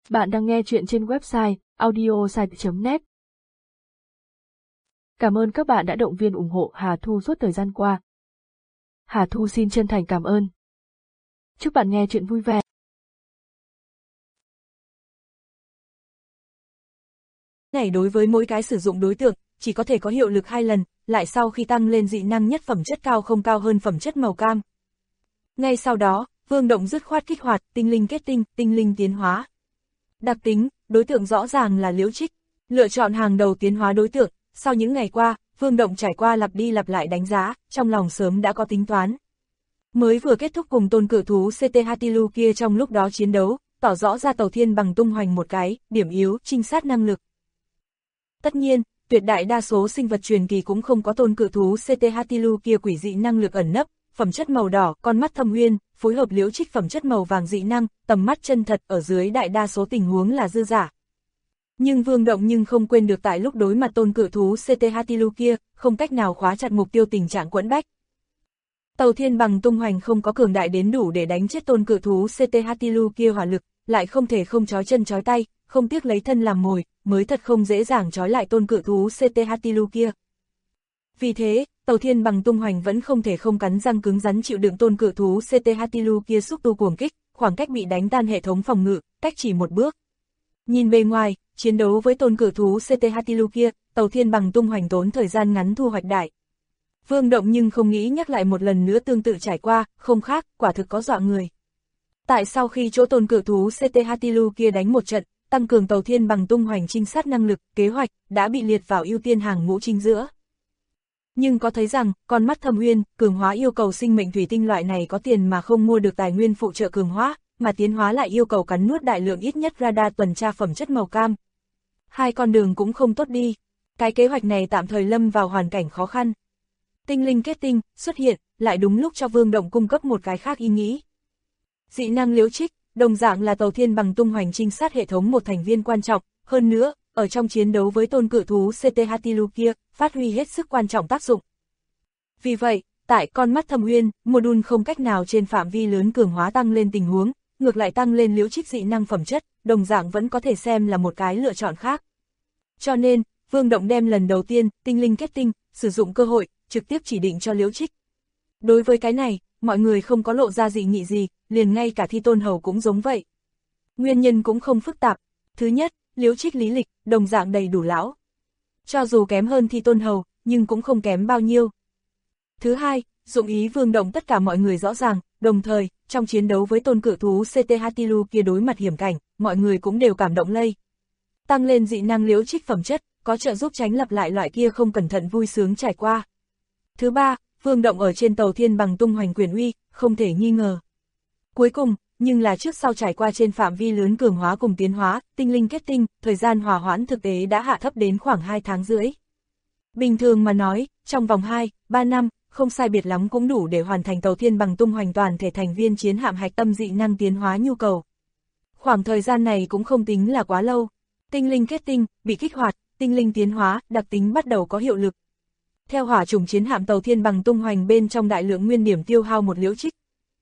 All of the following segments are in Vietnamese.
Bạn đang nghe chuyện trên website audiosite.net. Cảm ơn các bạn đã động viên ủng hộ Hà Thu suốt thời gian qua. Hà Thu xin chân thành cảm ơn. Chúc bạn nghe chuyện vui vẻ. Này đối với mỗi cái sử dụng đối tượng, chỉ có thể có hiệu lực 2 lần, lại sau khi tăng lên dị năng nhất phẩm chất cao không cao hơn phẩm chất màu cam. Ngay sau đó, Vương Động dứt khoát kích hoạt tinh linh kết tinh, tinh linh tiến hóa. Đặc tính, đối tượng rõ ràng là Liễu Trích. Lựa chọn hàng đầu tiến hóa đối tượng, sau những ngày qua, Vương Động trải qua lặp đi lặp lại đánh giá, trong lòng sớm đã có tính toán. Mới vừa kết thúc cùng tôn cự thú CT Hatilu kia trong lúc đó chiến đấu, tỏ rõ ra Tàu Thiên Bằng tung hoành một cái, điểm yếu, trinh sát năng lực. Tất nhiên, tuyệt đại đa số sinh vật truyền kỳ cũng không có tôn cự thú CT Hatilu kia quỷ dị năng lực ẩn nấp, phẩm chất màu đỏ, con mắt thâm uyên, phối hợp Liễu Trích phẩm chất màu vàng dị năng, tầm mắt chân thật ở dưới đại đa số tình huống là dư giả. Nhưng Vương Động không quên được tại lúc đối mặt tôn cự thú CT Hatilu kia, không cách nào khóa chặt mục tiêu tình trạng quẫn bách. Tàu Thiên Bằng tung hoành không có cường đại đến đủ để đánh chết tôn cự thú CT Hatilu kia hỏa lực, lại không thể không trói chân trói tay, không tiếc lấy thân làm mồi, mới thật không dễ dàng trói lại tôn cự thú CT Hatilu kia. Vì thế, Tàu Thiên Bằng tung hoành vẫn không thể không cắn răng cứng rắn chịu đựng tôn cự thú CT Hatilu kia xúc tu cuồng kích, khoảng cách bị đánh tan hệ thống phòng ngự, cách chỉ một bước. Nhìn bề ngoài, chiến đấu với tôn cự thú CT Hatilu kia, Tàu Thiên Bằng tung hoành tốn thời gian ngắn thu hoạch đại. Vương Động nhưng không nghĩ nhắc lại một lần nữa tương tự trải qua, không khác, quả thực có dọa người. Tại sau khi chỗ tôn cự thú CT Hatilu kia đánh một trận, tăng cường Tàu Thiên Bằng tung hoành trinh sát năng lực, kế hoạch, đã bị liệt vào ưu tiên hàng ngũ chính giữa. Nhưng có thấy rằng, con mắt thâm uyên, cường hóa yêu cầu sinh mệnh thủy tinh loại này có tiền mà không mua được tài nguyên phụ trợ cường hóa, mà tiến hóa lại yêu cầu cắn nuốt đại lượng ít nhất radar tuần tra phẩm chất màu cam. Hai con đường cũng không tốt đi. Cái kế hoạch này tạm thời lâm vào hoàn cảnh khó khăn. Tinh linh kết tinh xuất hiện, lại đúng lúc cho Vương Động cung cấp một cái khác ý nghĩ. Dị năng Liễu Trích, đồng dạng là Tàu Thiên Bằng tung hoành trinh sát hệ thống một thành viên quan trọng, hơn nữa, ở trong chiến đấu với tôn cự thú CT Hatilu kia, phát huy hết sức quan trọng tác dụng. Vì vậy, tại con mắt thâm uyên, module không cách nào trên phạm vi lớn cường hóa tăng lên tình huống, ngược lại tăng lên Liễu Trích dị năng phẩm chất, đồng dạng vẫn có thể xem là một cái lựa chọn khác. Cho nên, Vương Động đem lần đầu tiên, tinh linh kết tinh, sử dụng cơ hội, trực tiếp chỉ định cho Liễu Trích. Đối với cái này, mọi người không có lộ ra dị nghị gì, liền ngay cả Thi Tôn Hầu cũng giống vậy. Nguyên nhân cũng không phức tạp. Thứ nhất, Liễu Trích lý lịch, đồng dạng đầy đủ lão. Cho dù kém hơn Thi Tôn Hầu, nhưng cũng không kém bao nhiêu. Thứ hai, dụng ý Vương Động tất cả mọi người rõ ràng, đồng thời, trong chiến đấu với tôn cự thú CT Hatilu kia đối mặt hiểm cảnh, mọi người cũng đều cảm động lây. Tăng lên dị năng Liễu Trích phẩm chất, có trợ giúp tránh lặp lại loại kia không cẩn thận vui sướng trải qua. Thứ ba, Vương Động ở trên Tàu Thiên Bằng tung hoành quyền uy, không thể nghi ngờ. Cuối cùng, nhưng là trước sau trải qua trên phạm vi lớn cường hóa cùng tiến hóa, tinh linh kết tinh, thời gian hòa hoãn thực tế đã hạ thấp đến khoảng 2 tháng rưỡi. Bình thường mà nói, trong vòng 2-3 năm, không sai biệt lắm cũng đủ để hoàn thành Tàu Thiên Bằng tung hoành toàn thể thành viên chiến hạm hạch tâm dị năng tiến hóa nhu cầu. Khoảng thời gian này cũng không tính là quá lâu. Tinh linh kết tinh, bị kích hoạt, tinh linh tiến hóa, đặc tính bắt đầu có hiệu lực. Theo hỏa chủng chiến hạm Tàu Thiên Bằng tung hoành bên trong đại lượng nguyên điểm tiêu hao một Liễu Trích.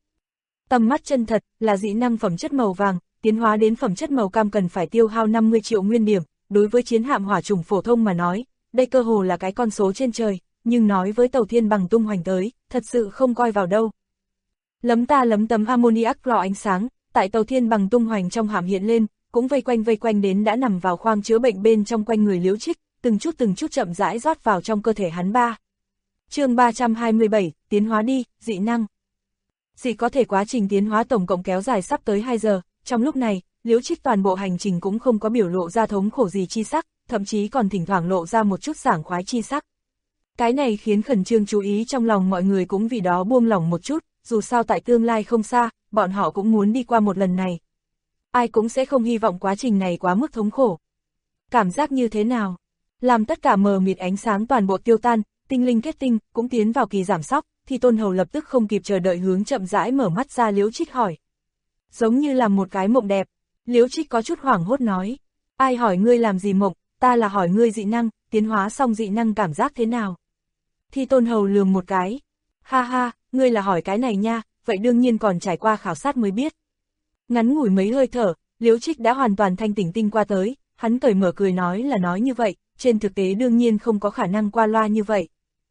Tầm mắt chân thật, là dị năng phẩm chất màu vàng, tiến hóa đến phẩm chất màu cam cần phải tiêu hao 50 triệu nguyên điểm, đối với chiến hạm hỏa chủng phổ thông mà nói, đây cơ hồ là cái con số trên trời, nhưng nói với Tàu Thiên Bằng tung hoành tới, thật sự không coi vào đâu. Lấm ta lấm tấm ammoniac lò ánh sáng, tại Tàu Thiên Bằng tung hoành trong hạm hiện lên, cũng vây quanh đến đã nằm vào khoang chữa bệnh bên trong quanh người Liễu Trích, từng chút chậm rãi rót vào trong cơ thể hắn ba. Chương 327, tiến hóa đi, dị năng. Dị có thể quá trình tiến hóa tổng cộng kéo dài sắp tới 2 giờ, trong lúc này, Liễu Trích toàn bộ hành trình cũng không có biểu lộ ra thống khổ gì chi sắc, thậm chí còn thỉnh thoảng lộ ra một chút sảng khoái chi sắc. Cái này khiến khẩn trương chú ý trong lòng mọi người cũng vì đó buông lỏng một chút, dù sao tại tương lai không xa, bọn họ cũng muốn đi qua một lần này. Ai cũng sẽ không hy vọng quá trình này quá mức thống khổ. Cảm giác như thế nào? Làm tất cả mờ mịt ánh sáng toàn bộ tiêu tan, tinh linh kết tinh cũng tiến vào kỳ giảm sóc, thì Tôn Hầu lập tức không kịp chờ đợi hướng chậm rãi mở mắt ra Liễu Trích hỏi. Giống như là một cái mộng đẹp, Liễu Trích có chút hoảng hốt nói. Ai hỏi ngươi làm gì mộng, ta là hỏi ngươi dị năng, tiến hóa xong dị năng cảm giác thế nào? Thì Tôn Hầu lườm một cái. Ha ha, ngươi là hỏi cái này nha, vậy đương nhiên còn trải qua khảo sát mới biết. Ngắn ngủi mấy hơi thở, Liễu Trích đã hoàn toàn thanh tỉnh tinh qua tới, hắn cởi mở cười nói là nói như vậy, trên thực tế đương nhiên không có khả năng qua loa như vậy.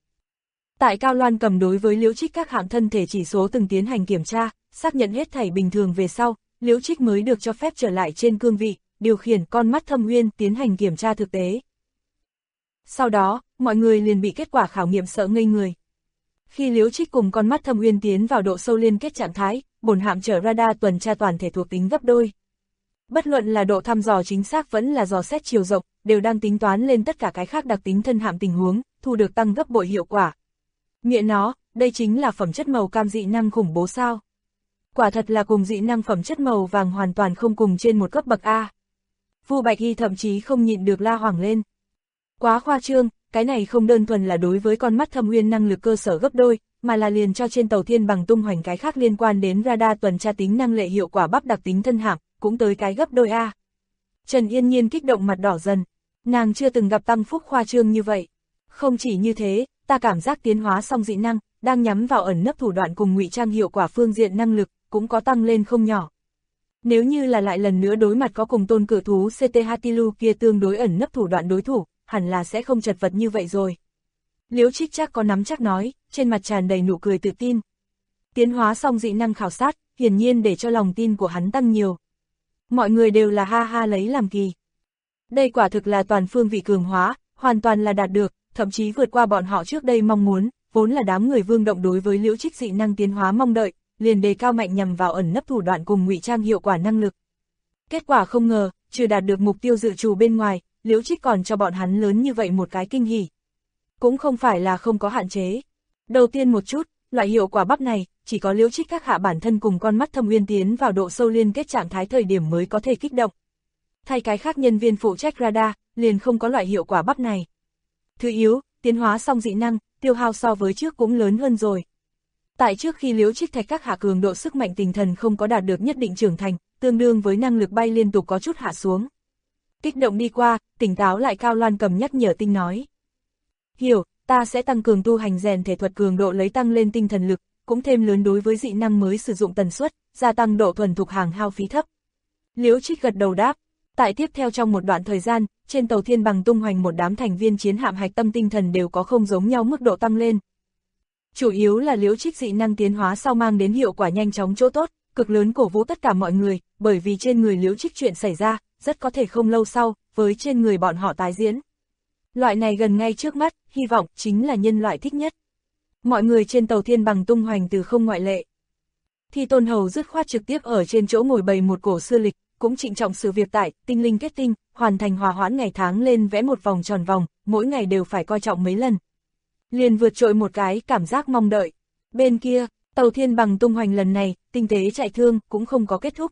Tại Cao Loan Cầm đối với Liễu Trích các hạng thân thể chỉ số từng tiến hành kiểm tra, xác nhận hết thảy bình thường về sau, Liễu Trích mới được cho phép trở lại trên cương vị, điều khiển con mắt Thâm Uyên tiến hành kiểm tra thực tế. Sau đó, mọi người liền bị kết quả khảo nghiệm sợ ngây người. Khi Liễu Trích cùng con mắt Thâm Uyên tiến vào độ sâu liên kết trạng thái, bổn hạm trở radar tuần tra toàn thể thuộc tính gấp đôi. Bất luận là độ thăm dò chính xác vẫn là dò xét chiều rộng, đều đang tính toán lên tất cả cái khác đặc tính thân hạm tình huống, thu được tăng gấp bội hiệu quả. Nghĩa nó, đây chính là phẩm chất màu cam dị năng khủng bố sao. Quả thật là cùng dị năng phẩm chất màu vàng hoàn toàn không cùng trên một cấp bậc A. Vu Bạch Hy thậm chí không nhịn được la hoảng lên. Quá khoa trương, cái này không đơn thuần là đối với con mắt Thâm Uyên năng lực cơ sở gấp đôi, mà là liền cho trên tàu Thiên Bằng tung hoành cái khác liên quan đến radar tuần tra tính năng lệ hiệu quả bắp đặc tính thân hạm, cũng tới cái gấp đôi A. Trần Yên Nhiên kích động mặt đỏ dần, nàng chưa từng gặp tăng phúc khoa trương như vậy. Không chỉ như thế, ta cảm giác tiến hóa xong dị năng, đang nhắm vào ẩn nấp thủ đoạn cùng ngụy trang hiệu quả phương diện năng lực, cũng có tăng lên không nhỏ. Nếu như là lại lần nữa đối mặt có cùng tôn cự thú CT Hatilu kia tương đối ẩn nấp thủ đoạn đối thủ, hẳn là sẽ không chật vật như vậy rồi. Liễu Trích chắc có nắm chắc nói, trên mặt tràn đầy nụ cười tự tin. Tiến hóa xong dị năng khảo sát, hiển nhiên để cho lòng tin của hắn tăng nhiều. Mọi người đều là ha ha lấy làm kỳ. Đây quả thực là toàn phương vị cường hóa, hoàn toàn là đạt được, thậm chí vượt qua bọn họ trước đây mong muốn, vốn là đám người Vương Động đối với Liễu Trích dị năng tiến hóa mong đợi, liền đề cao mạnh nhằm vào ẩn nấp thủ đoạn cùng ngụy trang hiệu quả năng lực. Kết quả không ngờ, trừ đạt được mục tiêu dự trù bên ngoài, Liễu Trích còn cho bọn hắn lớn như vậy một cái kinh hỉ. Cũng không phải là không có hạn chế. Đầu tiên một chút, loại hiệu quả bắp này, chỉ có Liễu Trích các hạ bản thân cùng con mắt Thâm Uyên tiến vào độ sâu liên kết trạng thái thời điểm mới có thể kích động. Thay cái khác nhân viên phụ trách radar, liền không có loại hiệu quả bắp này. Thứ yếu, tiến hóa xong dị năng, tiêu hao so với trước cũng lớn hơn rồi. Tại trước khi Liễu Trích thạch các hạ cường độ sức mạnh tinh thần không có đạt được nhất định trưởng thành, tương đương với năng lực bay liên tục có chút hạ xuống. Kích động đi qua, tỉnh táo lại Cao Loan Cầm nhắc nhở Tinh nói. Hiểu, ta sẽ tăng cường tu hành rèn thể thuật cường độ lấy tăng lên tinh thần lực, cũng thêm lớn đối với dị năng mới sử dụng tần suất, gia tăng độ thuần thục hàng hao phí thấp. Liễu Trích gật đầu đáp. Tại tiếp theo trong một đoạn thời gian, trên tàu Thiên Bằng tung hoành một đám thành viên chiến hạm hạch tâm tinh thần đều có không giống nhau mức độ tăng lên. Chủ yếu là Liễu Trích dị năng tiến hóa sau mang đến hiệu quả nhanh chóng chỗ tốt, cực lớn cổ vũ tất cả mọi người, bởi vì trên người Liễu Trích chuyện xảy ra, rất có thể không lâu sau, với trên người bọn họ tái diễn. Loại này gần ngay trước mắt, hy vọng chính là nhân loại thích nhất. Mọi người trên tàu Thiên Bằng tung hoành từ không ngoại lệ. Thì Tôn Hầu dứt khoát trực tiếp ở trên chỗ ngồi bày một cổ xưa lịch, cũng trịnh trọng sự việc tại tinh linh kết tinh, hoàn thành hòa hoãn ngày tháng lên vẽ một vòng tròn vòng, mỗi ngày đều phải coi trọng mấy lần. Liền vượt trội một cái cảm giác mong đợi. Bên kia, tàu Thiên Bằng tung hoành lần này, tinh tế chạy thương cũng không có kết thúc.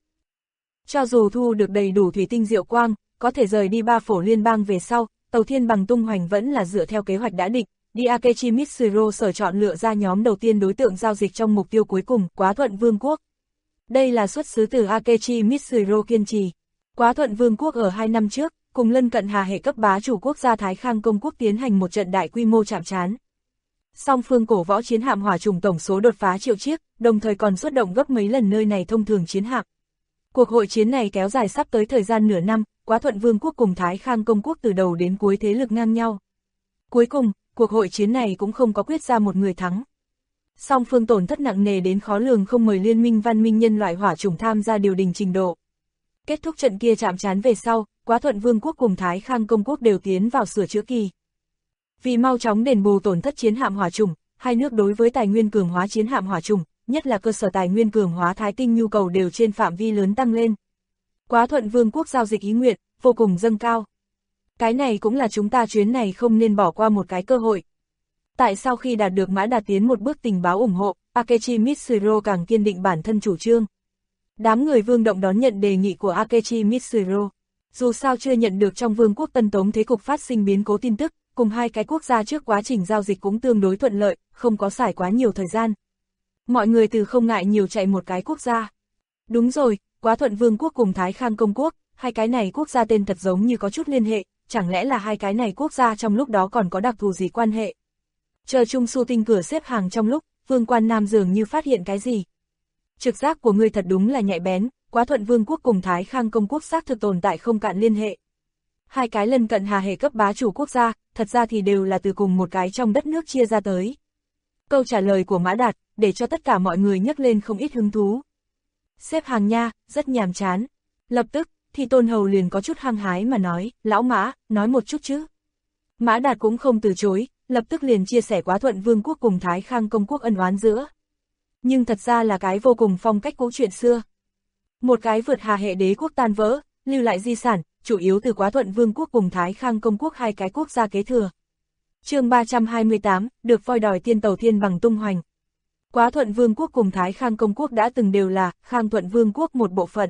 Cho dù thu được đầy đủ thủy tinh diệu quang, có thể rời đi Ba Phổ Liên bang về sau, tàu Thiên Bằng tung hoành vẫn là dựa theo kế hoạch đã định, đi Akechi Mitsuro sở chọn lựa ra nhóm đầu tiên đối tượng giao dịch trong mục tiêu cuối cùng, Quá Thuận Vương quốc. Đây là xuất xứ từ Akechi Mitsuro kiên trì. Quá Thuận Vương quốc ở 2 năm trước, cùng lân cận Hà hệ cấp bá chủ quốc gia Thái Khang công quốc tiến hành một trận đại quy mô chạm trán. Song phương cổ võ chiến hạm hỏa trùng tổng số đột phá triệu chiếc, đồng thời còn xuất động gấp mấy lần nơi này thông thường chiến hạm. Cuộc hội chiến này kéo dài sắp tới thời gian nửa năm, Quá Thuận Vương quốc cùng Thái Khang công quốc từ đầu đến cuối thế lực ngang nhau. Cuối cùng, cuộc hội chiến này cũng không có quyết ra một người thắng. Song phương tổn thất nặng nề đến khó lường, không mời liên minh văn minh nhân loại hỏa chủng tham gia điều đình trình độ. Kết thúc trận kia chạm trán về sau, Quá Thuận Vương quốc cùng Thái Khang công quốc đều tiến vào sửa chữa kỳ. Vì mau chóng đền bù tổn thất chiến hạm hỏa chủng, hai nước đối với tài nguyên cường hóa chiến hạm hỏa chủng, nhất là cơ sở tài nguyên cường hóa thái tinh nhu cầu đều trên phạm vi lớn tăng lên. Quá Thuận Vương quốc giao dịch ý nguyện, vô cùng dâng cao. Cái này cũng là chúng ta chuyến này không nên bỏ qua một cái cơ hội. Tại sau khi đạt được Mã Đạt tiến một bước tình báo ủng hộ, Akechi Mitsuro càng kiên định bản thân chủ trương. Đám người Vương Động đón nhận đề nghị của Akechi Mitsuro. Dù sao chưa nhận được trong Vương quốc Tân Tống thế cục phát sinh biến cố tin tức, cùng hai cái quốc gia trước quá trình giao dịch cũng tương đối thuận lợi, không có xài quá nhiều thời gian. Mọi người từ không ngại nhiều chạy một cái quốc gia. Đúng rồi, Quá Thuận Vương quốc cùng Thái Khang công quốc, hai cái này quốc gia tên thật giống như có chút liên hệ, chẳng lẽ là hai cái này quốc gia trong lúc đó còn có đặc thù gì quan hệ? Chờ Trung Su Tinh cửa xếp hàng trong lúc, Vương Quan Nam dường như phát hiện cái gì. Trực giác của ngươi thật đúng là nhạy bén, Quá Thuận Vương quốc cùng Thái Khang công quốc xác thực tồn tại không cạn liên hệ. Hai cái lân cận hà hệ cấp bá chủ quốc gia, thật ra thì đều là từ cùng một cái trong đất nước chia ra tới. Câu trả lời của Mã Đạt, để cho tất cả mọi người nhắc lên không ít hứng thú. Xếp hàng nha, rất nhàm chán. Lập tức, thì Tôn Hầu liền có chút hăng hái mà nói, lão Mã, nói một chút chứ. Mã Đạt cũng không từ chối, lập tức liền chia sẻ Quá Thuận Vương quốc cùng Thái Khang công quốc ân oán giữa. Nhưng thật ra là cái vô cùng phong cách cũ chuyện xưa. Một cái vượt hà hệ đế quốc tan vỡ, lưu lại di sản, chủ yếu từ Quá Thuận Vương quốc cùng Thái Khang công quốc hai cái quốc gia kế thừa. Chương 328, được voi đòi tiên tàu thiên bằng tung hoành. Quá Thuận Vương quốc cùng Thái Khang công quốc đã từng đều là Khang Thuận Vương quốc một bộ phận.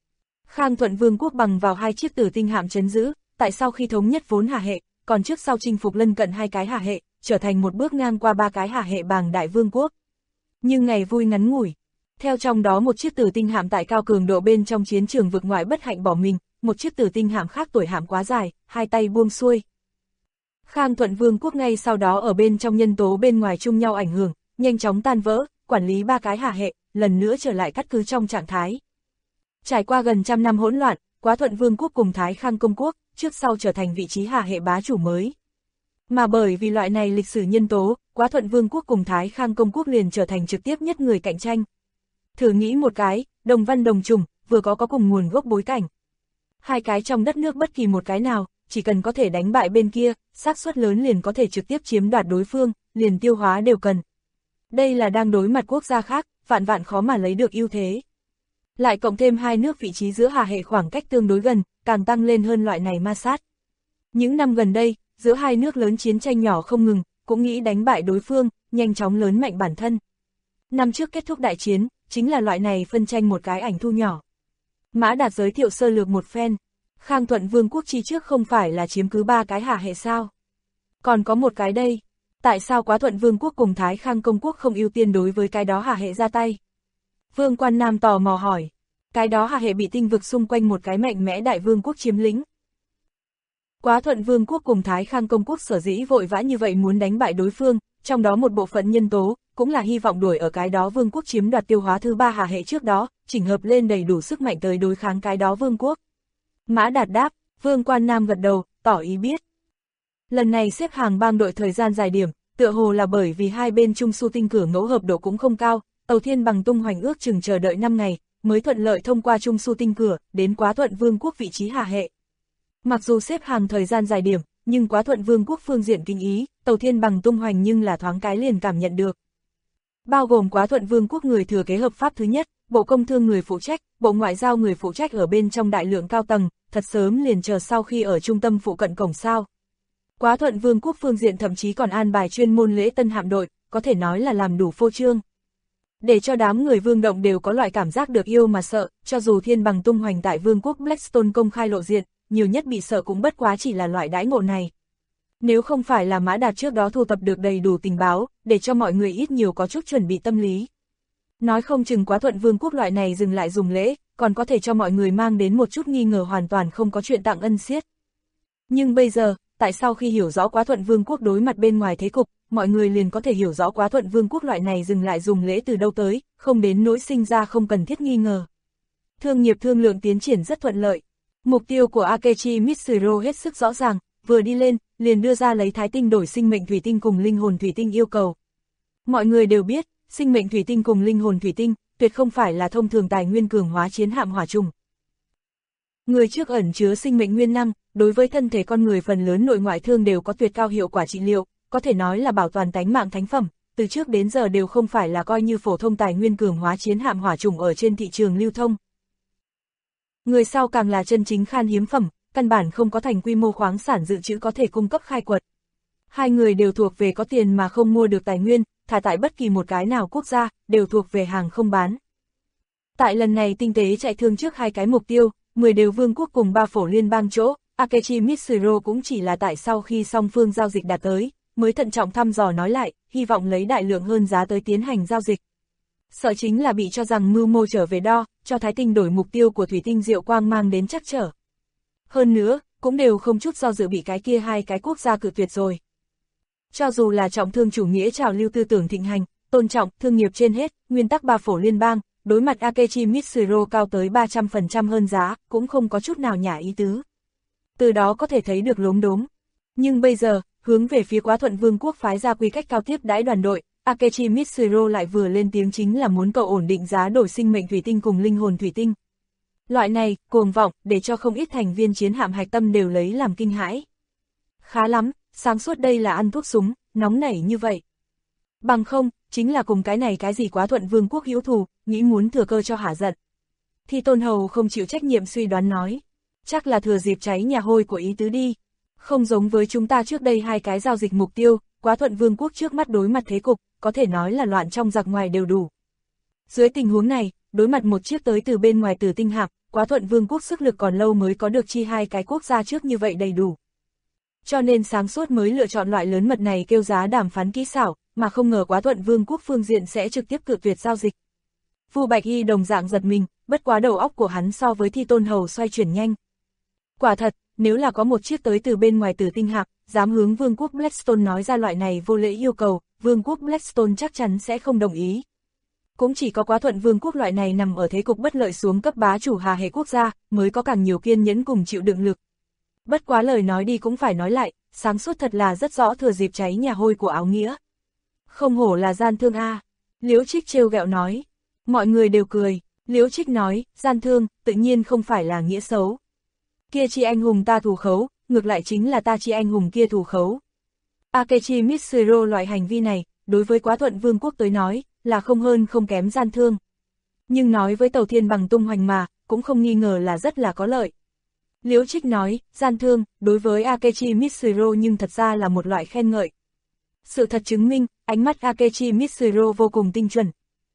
Khang Thuận Vương quốc bằng vào hai chiếc tử tinh hạm trấn giữ, tại sau khi thống nhất vốn hà hệ, còn trước sau chinh phục lân cận hai cái hà hệ, trở thành một bước ngang qua ba cái hà hệ bàng đại vương quốc. Nhưng ngày vui ngắn ngủi. Theo trong đó một chiếc tử tinh hạm tại cao cường độ bên trong chiến trường vực ngoại bất hạnh bỏ mình, một chiếc tử tinh hạm khác tuổi hạm quá dài, hai tay buông xuôi. Khang Thuận Vương quốc ngay sau đó ở bên trong nhân tố bên ngoài chung nhau ảnh hưởng, nhanh chóng tan vỡ, quản lý ba cái hà hệ, lần nữa trở lại cắt cứ trong trạng thái. Trải qua gần trăm năm hỗn loạn, Quá Thuận Vương quốc cùng Thái Khang công quốc, trước sau trở thành vị trí hà hệ bá chủ mới. Mà bởi vì loại này lịch sử nhân tố, Quá Thuận Vương quốc cùng Thái Khang công quốc liền trở thành trực tiếp nhất người cạnh tranh. Thử nghĩ một cái, đồng văn đồng trùng, vừa có cùng nguồn gốc bối cảnh. Hai cái trong đất nước bất kỳ một cái nào, chỉ cần có thể đánh bại bên kia, xác suất lớn liền có thể trực tiếp chiếm đoạt đối phương, liền tiêu hóa đều cần. Đây là đang đối mặt quốc gia khác, vạn vạn khó mà lấy được ưu thế. Lại cộng thêm hai nước vị trí giữa hà hệ khoảng cách tương đối gần, càng tăng lên hơn loại này ma sát. Những năm gần đây, giữa hai nước lớn chiến tranh nhỏ không ngừng, cũng nghĩ đánh bại đối phương, nhanh chóng lớn mạnh bản thân. Năm trước kết thúc đại chiến, chính là loại này phân tranh một cái ảnh thu nhỏ. Mã Đạt giới thiệu sơ lược một phen, Khang Thuận Vương quốc chi trước không phải là chiếm cứ ba cái hà hệ sao? Còn có một cái đây, tại sao Quá Thuận Vương quốc cùng Thái Khang công quốc không ưu tiên đối với cái đó hà hệ ra tay? Vương Quan Nam tò mò hỏi, cái đó hà hệ bị tinh vực xung quanh một cái mạnh mẽ đại vương quốc chiếm lĩnh. Quá Thuận Vương quốc cùng Thái Khang công quốc sở dĩ vội vã như vậy muốn đánh bại đối phương, trong đó một bộ phận nhân tố, cũng là hy vọng đuổi ở cái đó vương quốc chiếm đoạt tiêu hóa thứ ba hà hệ trước đó, chỉnh hợp lên đầy đủ sức mạnh tới đối kháng cái đó vương quốc. Mã Đạt đáp, Vương Quan Nam gật đầu, tỏ ý biết. Lần này xếp hàng bang đội thời gian dài điểm, tựa hồ là bởi vì hai bên Trung Su tinh cửa ngẫu hợp độ cũng không cao, tàu thiên bằng tung hoành ước chừng chờ đợi 5 ngày, mới thuận lợi thông qua Trung Su tinh cửa, đến Quá Thuận Vương quốc vị trí hà hệ. Mặc dù xếp hàng thời gian dài điểm, nhưng Quá Thuận Vương quốc phương diện kinh ý, tàu thiên bằng tung hoành nhưng là thoáng cái liền cảm nhận được. Bao gồm Quá Thuận Vương quốc người thừa kế hợp pháp thứ nhất, Bộ Công Thương người phụ trách, Bộ Ngoại giao người phụ trách ở bên trong đại lượng cao tầng, thật sớm liền chờ sau khi ở trung tâm phụ cận cổng sao. Quá Thuận Vương quốc phương diện thậm chí còn an bài chuyên môn lễ tân hạm đội, có thể nói là làm đủ phô trương. Để cho đám người vương động đều có loại cảm giác được yêu mà sợ, cho dù thiên bằng tung hoành tại vương quốc Blackstone công khai lộ diện, nhiều nhất bị sợ cũng bất quá chỉ là loại đãi ngộ này. Nếu không phải là Mã Đạt trước đó thu tập được đầy đủ tình báo, để cho mọi người ít nhiều có chút chuẩn bị tâm lý. Nói không chừng Quá Thuận Vương quốc loại này dừng lại dùng lễ, còn có thể cho mọi người mang đến một chút nghi ngờ hoàn toàn không có chuyện tặng ân xiết. Nhưng bây giờ, tại sao khi hiểu rõ Quá Thuận Vương quốc đối mặt bên ngoài thế cục, mọi người liền có thể hiểu rõ Quá Thuận Vương quốc loại này dừng lại dùng lễ từ đâu tới, không đến nỗi sinh ra không cần thiết nghi ngờ. Thương nghiệp thương lượng tiến triển rất thuận lợi. Mục tiêu của Akechi Mitsuru hết sức rõ ràng, vừa đi lên, liền đưa ra lấy thái tinh đổi sinh mệnh thủy tinh cùng linh hồn thủy tinh yêu cầu. Mọi người đều biết, sinh mệnh thủy tinh cùng linh hồn thủy tinh, tuyệt không phải là thông thường tài nguyên cường hóa chiến hạm hỏa trùng. Người trước ẩn chứa sinh mệnh nguyên năng, đối với thân thể con người phần lớn nội ngoại thương đều có tuyệt cao hiệu quả trị liệu, có thể nói là bảo toàn tánh mạng thánh phẩm, từ trước đến giờ đều không phải là coi như phổ thông tài nguyên cường hóa chiến hạm hỏa trùng ở trên thị trường lưu thông. Người sau càng là chân chính khan hiếm phẩm, căn bản không có thành quy mô khoáng sản dự trữ có thể cung cấp khai quật. Hai người đều thuộc về có tiền mà không mua được tài nguyên, thả tại bất kỳ một cái nào quốc gia, đều thuộc về hàng không bán. Tại lần này tinh tế chạy thương trước hai cái mục tiêu, 10 đều vương quốc cùng 3 phổ liên bang chỗ, Akechi Mitsuru cũng chỉ là tại sau khi song phương giao dịch đạt tới, mới thận trọng thăm dò nói lại, hy vọng lấy đại lượng hơn giá tới tiến hành giao dịch. Sợ chính là bị cho rằng mưu mô trở về đo, cho thái tinh đổi mục tiêu của thủy tinh diệu quang mang đến chắc trở. Hơn nữa, cũng đều không chút do dự bị cái kia hai cái quốc gia cự tuyệt rồi. Cho dù là trọng thương chủ nghĩa trào lưu tư tưởng thịnh hành, tôn trọng, thương nghiệp trên hết, nguyên tắc 3 phổ liên bang, đối mặt Akechi Mitsuru cao tới 300% hơn giá, cũng không có chút nào nhả ý tứ. Từ đó có thể thấy được lốm đốm. Nhưng bây giờ, hướng về phía Quá Thuận Vương quốc phái ra quy cách cao tiếp đãi đoàn đội, Akechi Mitsuru lại vừa lên tiếng chính là muốn cậu ổn định giá đổi sinh mệnh thủy tinh cùng linh hồn thủy tinh. Loại này, cuồng vọng, để cho không ít thành viên chiến hạm hạch tâm đều lấy làm kinh hãi. Khá lắm, sáng suốt đây là ăn thuốc súng, nóng nảy như vậy. Bằng không, chính là cùng cái này cái gì Quá Thuận Vương quốc hữu thù, nghĩ muốn thừa cơ cho hả giận. Thi Tôn Hầu không chịu trách nhiệm suy đoán nói, chắc là thừa dịp cháy nhà hôi của ý tứ đi. Không giống với chúng ta trước đây hai cái giao dịch mục tiêu, Quá Thuận Vương quốc trước mắt đối mặt thế cục, có thể nói là loạn trong giặc ngoài đều đủ. Dưới tình huống này, đối mặt một chiếc tới từ bên ngoài Tử Tinh hạm, Quá Thuận Vương quốc sức lực còn lâu mới có được chi hai cái quốc gia trước như vậy đầy đủ. Cho nên sáng suốt mới lựa chọn loại lớn mật này kêu giá đàm phán kỹ xảo, mà không ngờ Quá Thuận Vương quốc phương diện sẽ trực tiếp cự tuyệt giao dịch. Vu Bạch Y đồng dạng giật mình, bất quá đầu óc của hắn so với Thi Tôn Hầu xoay chuyển nhanh. Quả thật, nếu là có một chiếc tới từ bên ngoài Tử Tinh hạm, dám hướng Vương quốc Blackstone nói ra loại này vô lễ yêu cầu, Vương quốc Blackstone chắc chắn sẽ không đồng ý. Cũng chỉ có Quá Thuận Vương quốc loại này nằm ở thế cục bất lợi xuống cấp bá chủ hà hệ quốc gia, mới có càng nhiều kiên nhẫn cùng chịu đựng lực. Bất quá lời nói đi cũng phải nói lại, sáng suốt thật là rất rõ thừa dịp cháy nhà hôi của áo nghĩa. Không hổ là gian thương a. Liễu Trích trêu ghẹo nói. Mọi người đều cười, Liễu Trích nói, gian thương, tự nhiên không phải là nghĩa xấu. Kia chi anh hùng ta thù khấu, ngược lại chính là ta chi anh hùng kia thù khấu. Akechi Mitsuru loại hành vi này, đối với Quá Thuận Vương quốc tới nói, là không hơn không kém gian thương. Nhưng nói với Tàu Thiên Bằng tung hoành mà, cũng không nghi ngờ là rất là có lợi. Liễu Trích nói, gian thương, đối với Akechi Mitsuru nhưng thật ra là một loại khen ngợi. Sự thật chứng minh, ánh mắt Akechi Mitsuru vô cùng tinh chuẩn.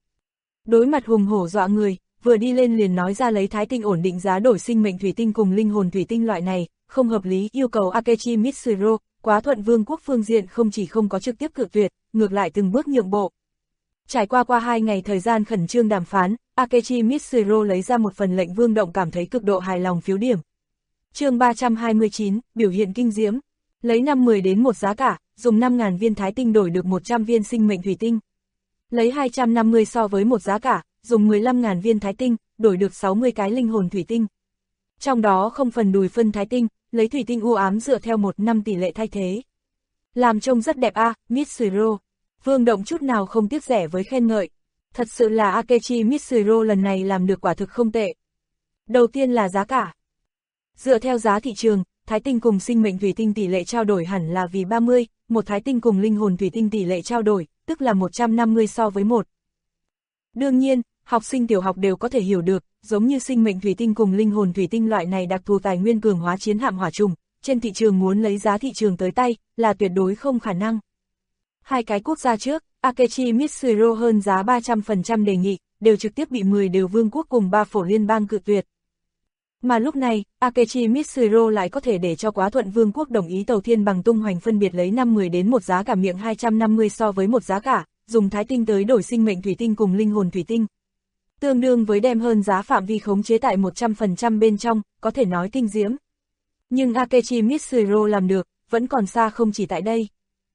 Đối mặt hùng hổ dọa người, vừa đi lên liền nói ra lấy thái tinh ổn định giá đổi sinh mệnh thủy tinh cùng linh hồn thủy tinh loại này, không hợp lý yêu cầu Akechi Mitsuru, Quá Thuận Vương quốc phương diện không chỉ không có trực tiếp cự tuyệt, ngược lại từng bước nhượng bộ. Trải qua 2 ngày thời gian khẩn trương đàm phán, Akechi Mitsuru lấy ra một phần lệnh Vương Động cảm thấy cực độ hài lòng phiếu điểm. Chương 329, biểu hiện kinh diễm, lấy 5-10 đến một giá cả, dùng 5.000 viên thái tinh đổi được 100 viên sinh mệnh thủy tinh. Lấy 250 so với một giá cả, dùng 15.000 viên thái tinh, đổi được 60 cái linh hồn thủy tinh. Trong đó không phần đùi phân thái tinh, lấy thủy tinh u ám dựa theo 1:5 tỷ lệ thay thế. Làm trông rất đẹp a, Mitsuru. Vương Động chút nào không tiếc rẻ với khen ngợi. Thật sự là Akechi Mitsuru lần này làm được quả thực không tệ. Đầu tiên là giá cả. Dựa theo giá thị trường, thái tinh cùng sinh mệnh thủy tinh tỷ lệ trao đổi hẳn là vì 30, một thái tinh cùng linh hồn thủy tinh tỷ lệ trao đổi, tức là 150 so với 1. Đương nhiên, học sinh tiểu học đều có thể hiểu được, giống như sinh mệnh thủy tinh cùng linh hồn thủy tinh loại này đặc thù tài nguyên cường hóa chiến hạm hỏa trùng, trên thị trường muốn lấy giá thị trường tới tay, là tuyệt đối không khả năng. Hai cái quốc gia trước, Akechi Mitsuru hơn giá 300% đề nghị, đều trực tiếp bị 10 đều vương quốc cùng 3 phổ liên bang cự tuyệt. Mà lúc này, Akechi Mitsuru lại có thể để cho Quá Thuận Vương quốc đồng ý Tàu Thiên Bằng tung hoành phân biệt lấy 5-10 đến một giá cả miệng 250 so với một giá cả, dùng thái tinh tới đổi sinh mệnh thủy tinh cùng linh hồn thủy tinh. Tương đương với đem hơn giá phạm vi khống chế tại 100% bên trong, có thể nói kinh diễm. Nhưng Akechi Mitsuru làm được, vẫn còn xa không chỉ tại đây.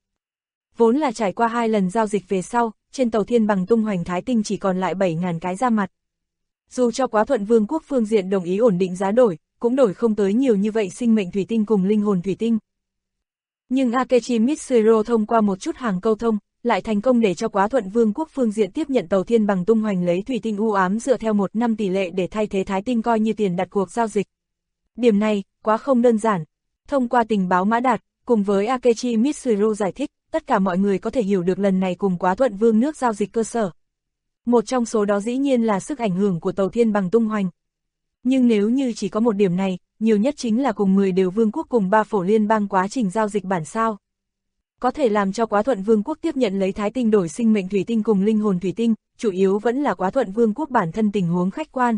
Vốn là trải qua 2 lần giao dịch về sau, trên Tàu Thiên Bằng tung hoành thái tinh chỉ còn lại 7.000 cái ra mặt. Dù cho Quá Thuận Vương quốc phương diện đồng ý ổn định giá đổi, cũng đổi không tới nhiều như vậy sinh mệnh thủy tinh cùng linh hồn thủy tinh. Nhưng Akechi Mitsuru thông qua một chút hàng câu thông, lại thành công để cho Quá Thuận Vương quốc phương diện tiếp nhận Tàu Thiên Bằng tung hoành lấy thủy tinh u ám dựa theo 1:5 tỷ lệ để thay thế thái tinh coi như tiền đặt cuộc giao dịch. Điểm này, quá không đơn giản. Thông qua tình báo mã đạt, cùng với Akechi Mitsuru giải thích, tất cả mọi người có thể hiểu được lần này cùng Quá Thuận Vương nước giao dịch cơ sở. Một trong số đó dĩ nhiên là sức ảnh hưởng của Tàu Thiên Bằng tung hoành. Nhưng nếu như chỉ có một điểm này, nhiều nhất chính là cùng 10 đều vương quốc cùng 3 phổ liên bang quá trình giao dịch bản sao. Có thể làm cho Quá Thuận Vương quốc tiếp nhận lấy thái tinh đổi sinh mệnh thủy tinh cùng linh hồn thủy tinh, chủ yếu vẫn là Quá Thuận Vương quốc bản thân tình huống khách quan.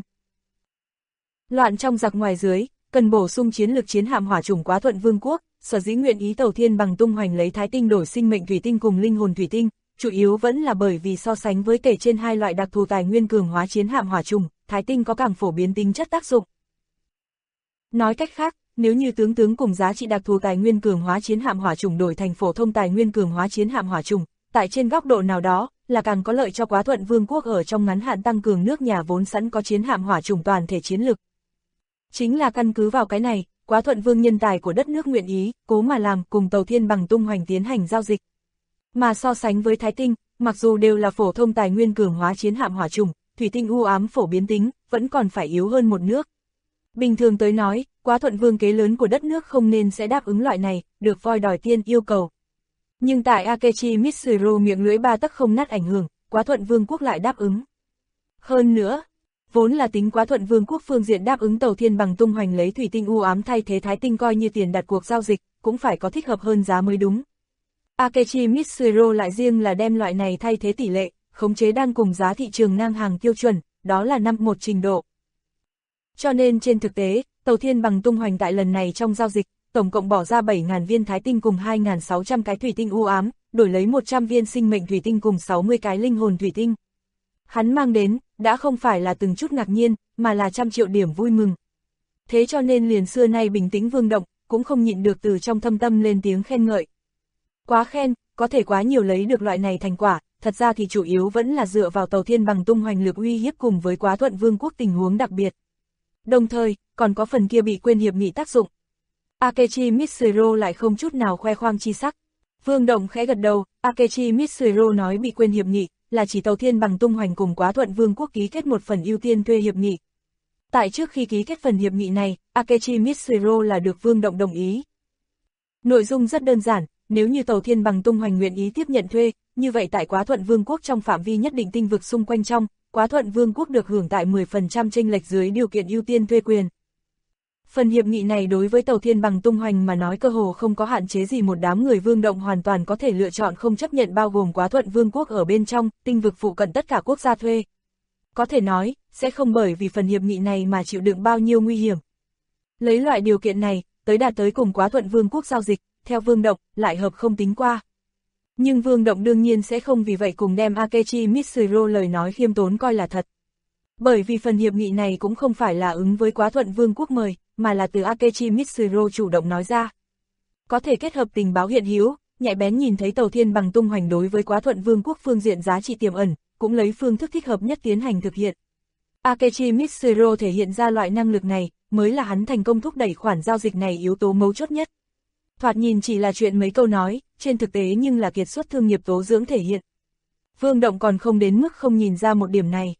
Loạn trong giặc ngoài dưới, cần bổ sung chiến lược chiến hạm hỏa chủng Quá Thuận Vương quốc, sở dĩ nguyện ý Tàu Thiên Bằng tung hoành lấy thái tinh đổi sinh mệnh thủy tinh cùng linh hồn thủy tinh, chủ yếu vẫn là bởi vì so sánh với kể trên hai loại đặc thù tài nguyên cường hóa chiến hạm hỏa trùng, thái tinh có càng phổ biến tính chất tác dụng. Nói cách khác, nếu như tướng cùng giá trị đặc thù tài nguyên cường hóa chiến hạm hỏa trùng đổi thành phổ thông tài nguyên cường hóa chiến hạm hỏa trùng, tại trên góc độ nào đó, là càng có lợi cho Quá Thuận Vương quốc ở trong ngắn hạn tăng cường nước nhà vốn sẵn có chiến hạm hỏa chủng toàn thể chiến lực. Chính là căn cứ vào cái này, Quá Thuận Vương nhân tài của đất nước nguyện ý, cố mà làm cùng Tàu Thiên Bằng tung hoành tiến hành giao dịch. Mà so sánh với Thái Tinh, mặc dù đều là phổ thông tài nguyên cường hóa chiến hạm hỏa chủng, thủy tinh u ám phổ biến tính, vẫn còn phải yếu hơn một nước. Bình thường tới nói, Quá Thuận Vương kế lớn của đất nước không nên sẽ đáp ứng loại này, được voi đòi tiên yêu cầu. Nhưng tại Akechi Mitsuru miệng lưỡi 3 tấc không nát ảnh hưởng, Quá Thuận Vương quốc lại đáp ứng. Hơn nữa, vốn là tính Quá Thuận Vương quốc phương diện đáp ứng Tàu Thiên Bằng tung hoành lấy thủy tinh u ám thay thế Thái Tinh coi như tiền đặt cuộc giao dịch, cũng phải có thích hợp hơn giá mới đúng. Akechi Mitsuru lại riêng là đem loại này thay thế tỷ lệ, khống chế đang cùng giá thị trường ngang hàng tiêu chuẩn, đó là 5-1 trình độ. Cho nên trên thực tế, Tàu Thiên Bằng tung hoành tại lần này trong giao dịch, tổng cộng bỏ ra 7.000 viên Thái Tinh cùng 2.600 cái thủy tinh u ám, đổi lấy 100 viên sinh mệnh thủy tinh cùng 60 cái linh hồn thủy tinh. Hắn mang đến, đã không phải là từng chút ngạc nhiên, mà là trăm triệu điểm vui mừng. Thế cho nên liền xưa nay bình tĩnh Vương Động, cũng không nhịn được từ trong thâm tâm lên tiếng khen ngợi. Quá khen, có thể quá nhiều lấy được loại này thành quả, thật ra thì chủ yếu vẫn là dựa vào Tàu Thiên Bằng tung hoành lực uy hiếp cùng với Quá Thuận Vương quốc tình huống đặc biệt. Đồng thời, còn có phần kia bị quên hiệp nghị tác dụng. Akechi Mitsuru lại không chút nào khoe khoang chi sắc. Vương Động khẽ gật đầu, Akechi Mitsuru nói bị quên hiệp nghị, là chỉ Tàu Thiên Bằng tung hoành cùng Quá Thuận Vương quốc ký kết một phần ưu tiên thuê hiệp nghị. Tại trước khi ký kết phần hiệp nghị này, Akechi Mitsuru là được Vương Động đồng ý. Nội dung rất đơn giản, nếu như Tàu Thiên Bằng tung hoành nguyện ý tiếp nhận thuê, như vậy tại Quá Thuận Vương quốc trong phạm vi nhất định tinh vực xung quanh trong, Quá Thuận Vương quốc được hưởng tại 10% chênh lệch dưới điều kiện ưu tiên thuê quyền. Phần hiệp nghị này đối với Tàu Thiên Bằng tung hoành mà nói cơ hồ không có hạn chế gì, một đám người Vương Động hoàn toàn có thể lựa chọn không chấp nhận bao gồm Quá Thuận Vương quốc ở bên trong, tinh vực phụ cận tất cả quốc gia thuê. Có thể nói, sẽ không bởi vì phần hiệp nghị này mà chịu đựng bao nhiêu nguy hiểm. Lấy loại điều kiện này, đạt tới cùng Quá Thuận Vương quốc giao dịch, theo Vương Động, lại hợp không tính qua. Nhưng Vương Động đương nhiên sẽ không vì vậy cùng đem Akechi Mitsuru lời nói khiêm tốn coi là thật. Bởi vì phần hiệp nghị này cũng không phải là ứng với Quá Thuận Vương quốc mời, mà là từ Akechi Mitsuru chủ động nói ra. Có thể kết hợp tình báo hiện hữu, nhạy bén nhìn thấy Tàu Thiên Bằng tung hoành đối với Quá Thuận Vương quốc phương diện giá trị tiềm ẩn, cũng lấy phương thức thích hợp nhất tiến hành thực hiện. Akechi Mitsuru thể hiện ra loại năng lực này, mới là hắn thành công thúc đẩy khoản giao dịch này yếu tố mấu chốt nhất. Thoạt nhìn chỉ là chuyện mấy câu nói, trên thực tế nhưng là kiệt xuất thương nghiệp tố dưỡng thể hiện. Vương Động còn không đến mức không nhìn ra một điểm này.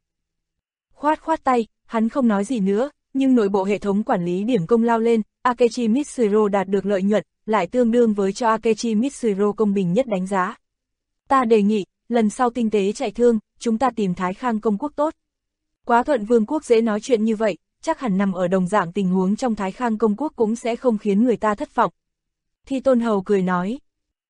Khoát tay, hắn không nói gì nữa, nhưng nội bộ hệ thống quản lý điểm công lao lên, Akechi Mitsuru đạt được lợi nhuận, lại tương đương với cho Akechi Mitsuru công bình nhất đánh giá. Ta đề nghị, lần sau tinh tế chạy thương, chúng ta tìm Thái Khang công quốc tốt. Quá Thuận Vương quốc dễ nói chuyện như vậy, chắc hẳn nằm ở đồng dạng tình huống trong Thái Khang công quốc cũng sẽ không khiến người ta thất vọng. Thi Tôn Hầu cười nói.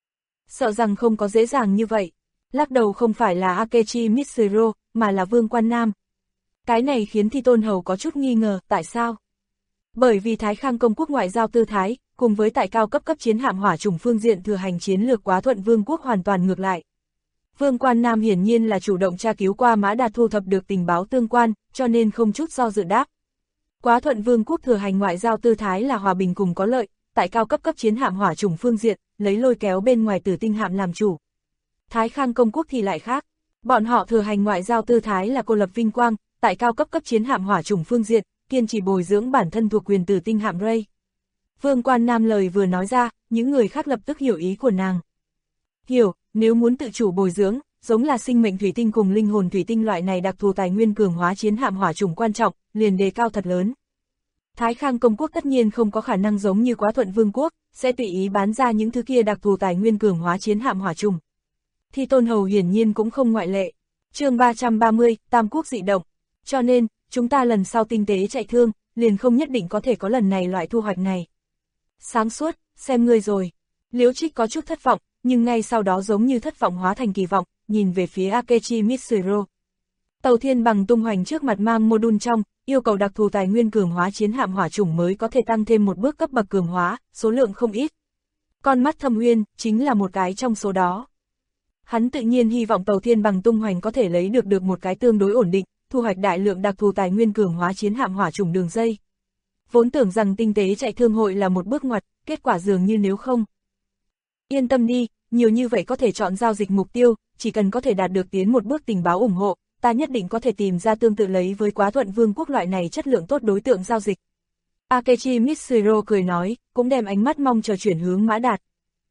Sợ rằng không có dễ dàng như vậy. Lắc đầu không phải là Akechi Mitsuru, mà là Vương Quan Nam. Cái này khiến Thi Tôn Hầu có chút nghi ngờ, tại sao? Bởi vì Thái Khang công quốc ngoại giao tư thái, cùng với tại cao cấp chiến hạm hỏa chủng phương diện thừa hành chiến lược Quá Thuận Vương quốc hoàn toàn ngược lại. Vương Quan Nam hiển nhiên là chủ động tra cứu qua Mã Đạt thu thập được tình báo tương quan, cho nên không chút do dự đáp. Quá Thuận Vương quốc thừa hành ngoại giao tư thái là hòa bình cùng có lợi, tại cao cấp chiến hạm hỏa chủng phương diện, lấy lôi kéo bên ngoài Tử Tinh hạm làm chủ. Thái Khang công quốc thì lại khác, bọn họ thừa hành ngoại giao tư thái là cô lập vinh quang, tại cao cấp chiến hạm hỏa chủng phương diện, kiên trì bồi dưỡng bản thân thuộc quyền Tử Tinh hạm Ray. Vương Quan Nam lời vừa nói ra, những người khác lập tức hiểu ý của nàng. Hiểu, nếu muốn tự chủ bồi dưỡng, giống là sinh mệnh thủy tinh cùng linh hồn thủy tinh loại này đặc thù tài nguyên cường hóa chiến hạm hỏa chủng quan trọng, liền đề cao thật lớn. Thái Khang công quốc tất nhiên không có khả năng giống như Quá Thuận Vương quốc, sẽ tùy ý bán ra những thứ kia đặc thù tài nguyên cường hóa chiến hạm hỏa chủng. Thi Tôn Hầu hiển nhiên cũng không ngoại lệ. Chương 330, Tam quốc dị động. Cho nên, chúng ta lần sau tinh tế chạy thương, liền không nhất định có thể có lần này loại thu hoạch này. Sáng suốt, xem ngươi rồi. Liễu Trích có chút thất vọng, nhưng ngay sau đó giống như thất vọng hóa thành kỳ vọng, nhìn về phía Akechi Mitsuru. Tàu Thiên Bằng tung hoành trước mặt mang module trong, yêu cầu đặc thù tài nguyên cường hóa chiến hạm hỏa chủng mới có thể tăng thêm một bước cấp bậc cường hóa, số lượng không ít. Con mắt Thâm Uyên chính là một cái trong số đó. Hắn tự nhiên hy vọng Tàu Thiên Bằng tung hoành có thể lấy được một cái tương đối ổn định, thu hoạch đại lượng đặc thù tài nguyên cường hóa chiến hạm hỏa chủng đường dây. Vốn tưởng rằng tinh tế chạy thương hội là một bước ngoặt, kết quả dường như nếu không. Yên tâm đi, nhiều như vậy có thể chọn giao dịch mục tiêu, chỉ cần có thể đạt được tiến một bước tình báo ủng hộ, ta nhất định có thể tìm ra tương tự lấy với Quá Thuận Vương quốc loại này chất lượng tốt đối tượng giao dịch. Akechi Mitsuhiro cười nói, cũng đem ánh mắt mong chờ chuyển hướng Mã Đạt.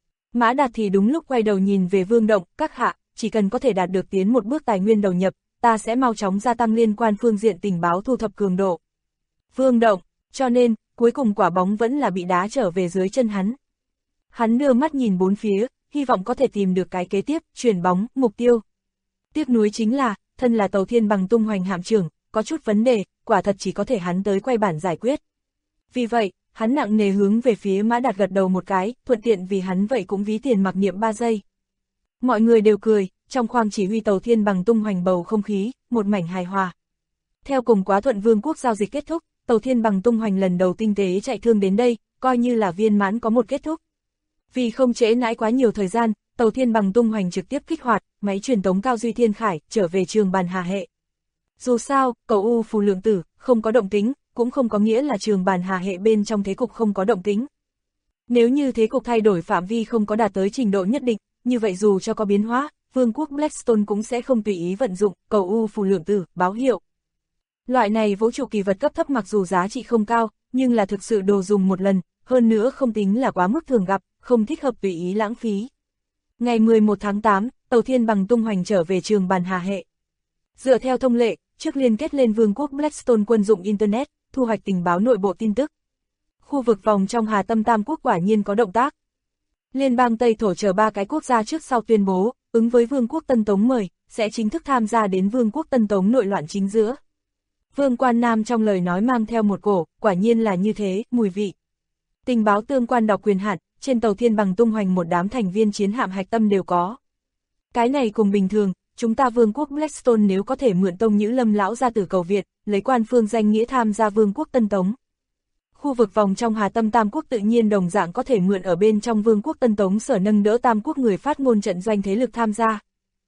Mã Đạt thì đúng lúc quay đầu nhìn về Vương Động, các hạ, chỉ cần có thể đạt được tiến một bước tài nguyên đầu nhập, ta sẽ mau chóng gia tăng liên quan phương diện tình báo thu thập cường độ. Vương Động, cho nên, cuối cùng quả bóng vẫn là bị đá trở về dưới chân hắn. Hắn đưa mắt nhìn bốn phía, hy vọng có thể tìm được cái kế tiếp, chuyển bóng, mục tiêu. Tiếc nuối chính là, thân là Tàu Thiên Bằng tung hoành hạm trưởng, có chút vấn đề, quả thật chỉ có thể hắn tới quay bản giải quyết. Vì vậy, hắn nặng nề hướng về phía Mã Đạt gật đầu một cái, thuận tiện vì hắn vậy cũng ví tiền mặc niệm 3 giây. Mọi người đều cười, trong khoang chỉ huy Tàu Thiên Bằng tung hoành bầu không khí, một mảnh hài hòa. Theo cùng Quá Thuận Vương quốc giao dịch kết thúc, Tàu Thiên Bằng tung hoành lần đầu tinh tế chạy thương đến đây, coi như là viên mãn có một kết thúc. Vì không trễ nãi quá nhiều thời gian, Tàu Thiên Bằng tung hoành trực tiếp kích hoạt, máy truyền tống Cao Duy Thiên Khải, trở về Trường Bàn Hà hệ. Dù sao, cầu U Phù Lượng Tử, không có động tĩnh, cũng không có nghĩa là Trường Bàn Hà hệ bên trong thế cục không có động tĩnh. Nếu như thế cục thay đổi phạm vi không có đạt tới trình độ nhất định, như vậy dù cho có biến hóa, Vương quốc Blackstone cũng sẽ không tùy ý vận dụng cầu U Phù Lượng Tử, báo hiệu. Loại này vũ trụ kỳ vật cấp thấp mặc dù giá trị không cao, nhưng là thực sự đồ dùng một lần, hơn nữa không tính là quá mức thường gặp, không thích hợp tùy ý lãng phí. Ngày 11 tháng 8, Tàu Thiên Bằng tung hoành trở về Trường Bàn Hà hệ. Dựa theo thông lệ, trước liên kết lên Vương quốc Blackstone quân dụng Internet, thu hoạch tình báo nội bộ tin tức. Khu vực vòng trong Hà Tâm Tam Quốc quả nhiên có động tác. Liên bang Tây Thổ chờ 3 cái quốc gia trước sau tuyên bố, ứng với Vương quốc Tân Tống mời, sẽ chính thức tham gia đến Vương quốc Tân Tống nội loạn chính giữa. Vương Quan Nam trong lời nói mang theo một cổ, quả nhiên là như thế, mùi vị. Tình báo tương quan đọc quyền hạn, trên Tàu Thiên Bằng tung hoành một đám thành viên chiến hạm hạch tâm đều có. Cái này cùng bình thường, chúng ta Vương quốc Blackstone nếu có thể mượn Tông Nhữ Lâm lão gia tử cầu Việt, lấy quan phương danh nghĩa tham gia Vương quốc Tân Tống. Khu vực vòng trong Hà Tâm Tam Quốc tự nhiên đồng dạng có thể mượn ở bên trong Vương quốc Tân Tống sở nâng đỡ Tam Quốc người phát ngôn trận doanh thế lực tham gia.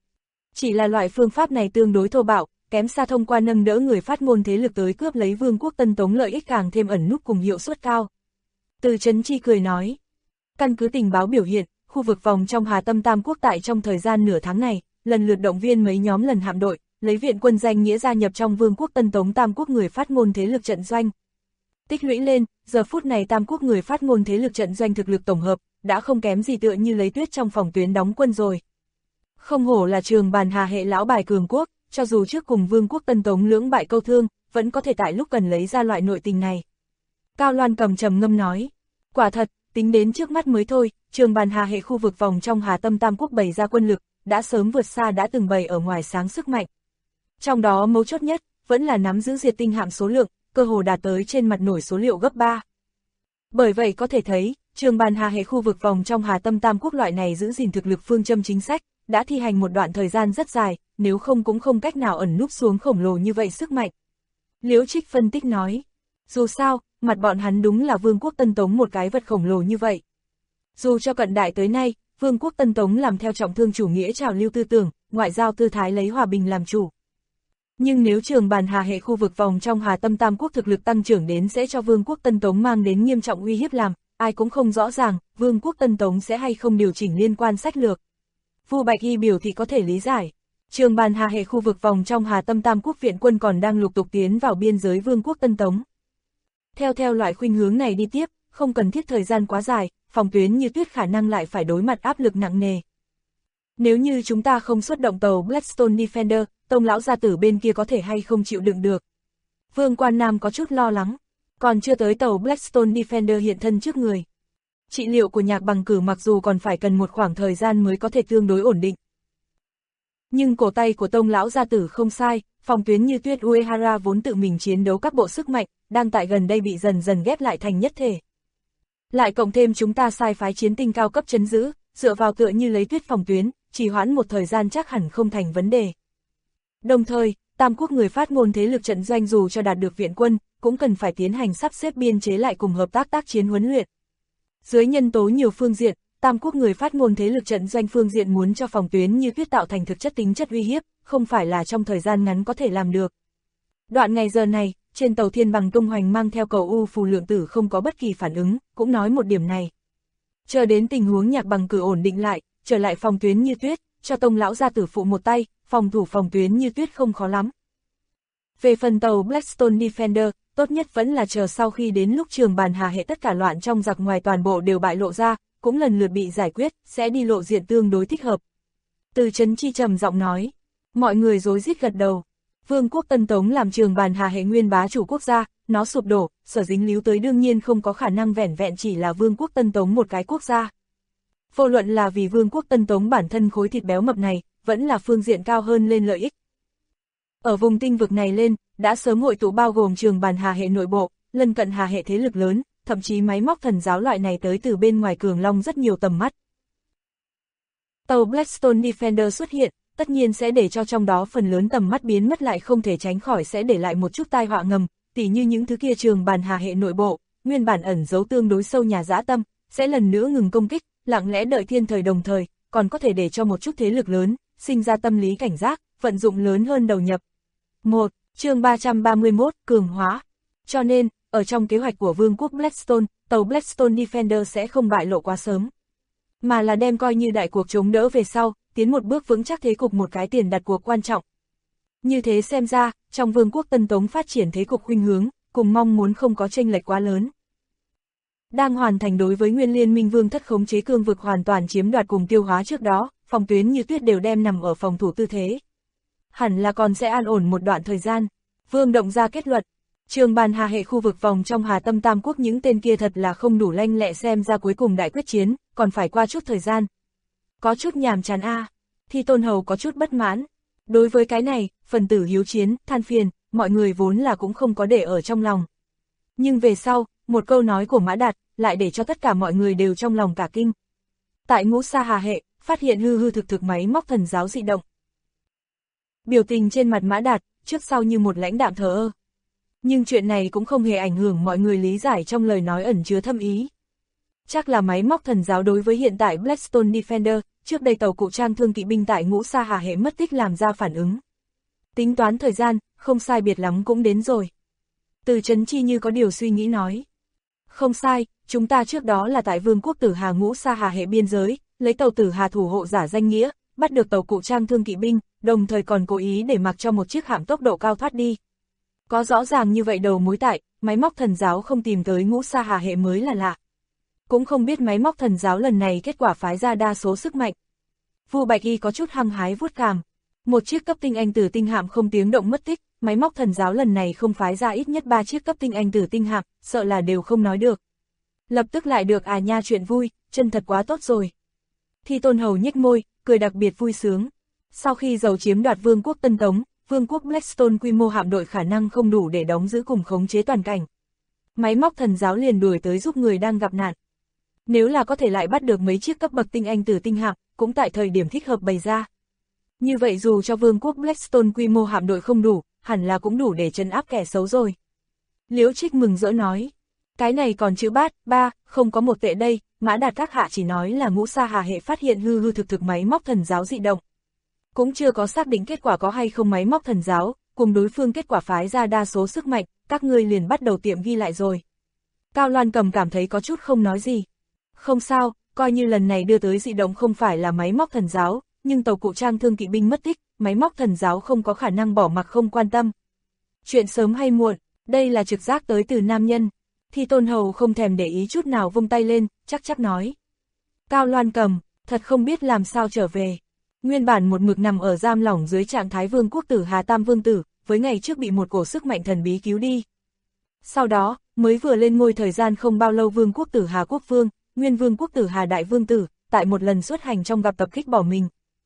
Chỉ là loại phương pháp này tương đối thô bạo, kém xa thông qua nâng đỡ người phát ngôn thế lực tới cướp lấy Vương quốc Tân Tống lợi ích càng thêm ẩn núp cùng hiệu suất cao. Từ Trấn Chi cười nói, căn cứ tình báo biểu hiện, khu vực vòng trong Hà Tâm Tam Quốc tại trong thời gian nửa tháng này, lần lượt động viên mấy nhóm lần hạm đội, lấy viện quân danh nghĩa gia nhập trong Vương quốc Tân Tống Tam Quốc người phát ngôn thế lực trận doanh. Tích lũy lên, giờ phút này Tam Quốc người phát ngôn thế lực trận doanh thực lực tổng hợp, đã không kém gì tựa như lấy tuyết trong phòng tuyến đóng quân rồi. Không hổ là Trường Bàn Hà hệ lão bài cường quốc, cho dù trước cùng Vương quốc Tân Tống lưỡng bại câu thương, vẫn có thể tại lúc cần lấy ra loại nội tình này. Cao Loan Cầm trầm ngâm nói, quả thật, tính đến trước mắt mới thôi, Trường Bàn Hà hệ khu vực vòng trong Hà Tâm Tam Quốc bày ra quân lực, đã sớm vượt xa đã từng bày ở ngoài sáng sức mạnh. Trong đó mấu chốt nhất, vẫn là nắm giữ diệt tinh hạm số lượng, cơ hồ đạt tới trên mặt nổi số liệu gấp 3. Bởi vậy có thể thấy, Trường Bàn Hà hệ khu vực vòng trong Hà Tâm Tam Quốc loại này giữ gìn thực lực phương châm chính sách, đã thi hành một đoạn thời gian rất dài, nếu không cũng không cách nào ẩn núp xuống khổng lồ như vậy sức mạnh. Liễu Trích phân tích nói, dù sao, mặt bọn hắn đúng là Vương quốc Tân Tống một cái vật khổng lồ như vậy. Dù cho cận đại tới nay, Vương quốc Tân Tống làm theo trọng thương chủ nghĩa trào lưu tư tưởng, ngoại giao tư thái lấy hòa bình làm chủ. Nhưng nếu Trường Bàn Hà hệ khu vực vòng trong Hà Tâm Tam Quốc thực lực tăng trưởng đến sẽ cho Vương quốc Tân Tống mang đến nghiêm trọng uy hiếp làm, ai cũng không rõ ràng, Vương quốc Tân Tống sẽ hay không điều chỉnh liên quan sách lược. Vu Bạch Y biểu thì có thể lý giải. Trường Bàn Hà hệ khu vực vòng trong Hà Tâm Tam Quốc viện quân còn đang lục tục tiến vào biên giới Vương quốc Tân Tống. Theo loại khuynh hướng này đi tiếp, không cần thiết thời gian quá dài, phòng tuyến như tuyết khả năng lại phải đối mặt áp lực nặng nề. Nếu như chúng ta không xuất động tàu Blackstone Defender, Tông lão gia tử bên kia có thể hay không chịu đựng được. Vương Quan Nam có chút lo lắng, còn chưa tới tàu Blackstone Defender hiện thân trước người. Trị liệu của Nhạc Bằng Cử mặc dù còn phải cần một khoảng thời gian mới có thể tương đối ổn định. Nhưng cổ tay của Tông lão gia tử không sai, phòng tuyến như tuyết Uehara vốn tự mình chiến đấu các bộ sức mạnh, đang tại gần đây bị dần dần ghép lại thành nhất thể. Lại cộng thêm chúng ta sai phái chiến tinh cao cấp trấn giữ, dựa vào tựa như lấy tuyết phòng tuyến, trì hoãn một thời gian chắc hẳn không thành vấn đề. Đồng thời, Tam Quốc người phát ngôn thế lực trận doanh dù cho đạt được viện quân, cũng cần phải tiến hành sắp xếp biên chế lại cùng hợp tác tác chiến huấn luyện. Dưới nhân tố nhiều phương diện, Tam Quốc người phát ngôn thế lực trận doanh phương diện muốn cho phòng tuyến như tuyết tạo thành thực chất tính chất uy hiếp, không phải là trong thời gian ngắn có thể làm được. Đoạn ngày giờ này, trên tàu Thiên Bằng tung hoành mang theo cầu U Phù Lượng Tử không có bất kỳ phản ứng, cũng nói một điểm này. Chờ đến tình huống Nhạc Bằng Cử ổn định lại, trở lại phòng Tuyến Như Tuyết, cho Tông lão gia tử phụ một tay, phòng thủ phòng Tuyến Như Tuyết không khó lắm. Về phần tàu Blackstone Defender, tốt nhất vẫn là chờ sau khi đến lúc Trường Bàn Hà hệ tất cả loạn trong giặc ngoài toàn bộ đều bại lộ ra, cũng lần lượt bị giải quyết, sẽ đi lộ diện tương đối thích hợp. Từ Trấn Chi trầm giọng nói, mọi người rối rít gật đầu. Vương quốc Tân Tống làm Trường Bàn Hà hệ nguyên bá chủ quốc gia, nó sụp đổ, sở dính líu tới đương nhiên không có khả năng vẻn vẹn chỉ là Vương quốc Tân Tống một cái quốc gia. Vô luận là vì Vương quốc Tân Tống bản thân khối thịt béo mập này, vẫn là phương diện cao hơn lên lợi ích. Ở vùng tinh vực này lên, đã sớm hội tụ bao gồm Trường Bàn Hà hệ nội bộ, lân cận Hà hệ thế lực lớn, thậm chí máy móc thần giáo loại này tới từ bên ngoài Cường Long rất nhiều tầm mắt. Tàu Blackstone Defender xuất hiện, tất nhiên sẽ để cho trong đó phần lớn tầm mắt biến mất, lại không thể tránh khỏi sẽ để lại một chút tai họa ngầm, tỉ như những thứ kia Trường Bàn Hà hệ nội bộ, nguyên bản ẩn giấu tương đối sâu nhà dã tâm, sẽ lần nữa ngừng công kích, lặng lẽ đợi thiên thời đồng thời, còn có thể để cho một chút thế lực lớn, sinh ra tâm lý cảnh giác, vận dụng lớn hơn đầu nhập. 1. Chương 331, cường hóa. Cho nên, ở trong kế hoạch của Vương quốc Blackstone, tàu Blackstone Defender sẽ không bại lộ quá sớm, mà là đem coi như đại cuộc chống đỡ về sau, tiến một bước vững chắc thế cục một cái tiền đặt cuộc quan trọng. Như thế xem ra, trong Vương quốc Tân Tống phát triển thế cục khuynh hướng, cùng mong muốn không có chênh lệch quá lớn. Đang hoàn thành đối với Nguyên Liên Minh Vương thất khống chế cương vực hoàn toàn chiếm đoạt cùng tiêu hóa trước đó, phòng Tuyến Như Tuyết đều đem nằm ở phòng thủ tư thế. Hẳn là còn sẽ an ổn một đoạn thời gian. Vương Động ra kết luận, Trường Bàn Hà hệ khu vực vòng trong Hà Tâm Tam Quốc những tên kia thật là không đủ lanh lẹ, xem ra cuối cùng đại quyết chiến, còn phải qua chút thời gian. Có chút nhàm chán a. Thi Tôn Hầu có chút bất mãn. Đối với cái này, phần tử hiếu chiến, than phiền, mọi người vốn là cũng không có để ở trong lòng. Nhưng về sau, một câu nói của Mã Đạt, lại để cho tất cả mọi người đều trong lòng cả kinh. Tại Ngũ Sa Hà hệ, phát hiện hư hư thực thực máy móc thần giáo dị động. Biểu tình trên mặt Mã Đạt, trước sau như một lãnh đạm thờ ơ. Nhưng chuyện này cũng không hề ảnh hưởng mọi người lý giải trong lời nói ẩn chứa thâm ý. Chắc là máy móc thần giáo đối với hiện tại Blackstone Defender, trước đây tàu cụ trang thương kỵ binh tại Ngũ Sa Hà hệ mất tích làm ra phản ứng. Tính toán thời gian, không sai biệt lắm cũng đến rồi. Từ Trấn Chi như có điều suy nghĩ nói. Không sai, chúng ta trước đó là tại Vương quốc Tử Hà Ngũ Sa Hà hệ biên giới, lấy tàu Tử Hà thủ hộ giả danh nghĩa, bắt được tàu cụ trang thương kỵ binh, đồng thời còn cố ý để mặc cho một chiếc hạm tốc độ cao thoát đi. Có rõ ràng như vậy đầu mối tại, máy móc thần giáo không tìm tới Ngũ Sa Hà hệ mới là lạ. Cũng không biết máy móc thần giáo lần này kết quả phái ra đa số sức mạnh. Vu Bạch Y có chút hăng hái vuốt cằm. Một chiếc cấp tinh anh tử tinh hạm không tiếng động mất tích, máy móc thần giáo lần này không phái ra ít nhất 3 chiếc cấp tinh anh tử tinh hạm, sợ là đều không nói được. Lập tức lại được à nha, chuyện vui, chân thật quá tốt rồi. Thi Tôn Hầu nhếch môi, cười đặc biệt vui sướng. Sau khi giàu chiếm đoạt Vương quốc Tân Tống, Vương quốc Blackstone quy mô hạm đội khả năng không đủ để đóng giữ cùng khống chế toàn cảnh. Máy móc thần giáo liền đuổi tới giúp người đang gặp nạn. Nếu là có thể lại bắt được mấy chiếc cấp bậc tinh anh tử tinh hạm, cũng tại thời điểm thích hợp bày ra. Như vậy dù cho Vương quốc Blackstone quy mô hạm đội không đủ, hẳn là cũng đủ để trấn áp kẻ xấu rồi. Liễu Trích mừng rỡ nói, cái này còn chữ bát, ba, không có một tệ đây, Mã Đạt các hạ chỉ nói là Ngũ Sa Hà hệ phát hiện hư hư thực thực máy móc thần giáo dị động. Cũng chưa có xác định kết quả có hay không máy móc thần giáo, cùng đối phương kết quả phái ra đa số sức mạnh, các ngươi liền bắt đầu tiệm ghi lại rồi. Cao Loan Cầm cảm thấy có chút không nói gì. Không sao, coi như lần này đưa tới dị động không phải là máy móc thần giáo, nhưng tàu cụ trang thương kỵ binh mất tích, máy móc thần giáo không có khả năng bỏ mặc không quan tâm. Chuyện sớm hay muộn, đây là trực giác tới từ nam nhân. Thi Tôn Hầu không thèm để ý chút nào vung tay lên, chắc nói. Cao Loan Cầm, thật không biết làm sao trở về. Nguyên bản một mực nằm ở giam lỏng dưới trạng thái Vương quốc Tử Hà Tam Vương Tử, với ngày trước bị một cổ sức mạnh thần bí cứu đi. Sau đó, mới vừa lên ngôi thời gian không bao lâu Vương quốc Tử Hà Quốc Vương, Nguyên Vương quốc Tử Hà Đại Vương Tử, tại một lần xuất hành trong gặp tập kích bỏ mình.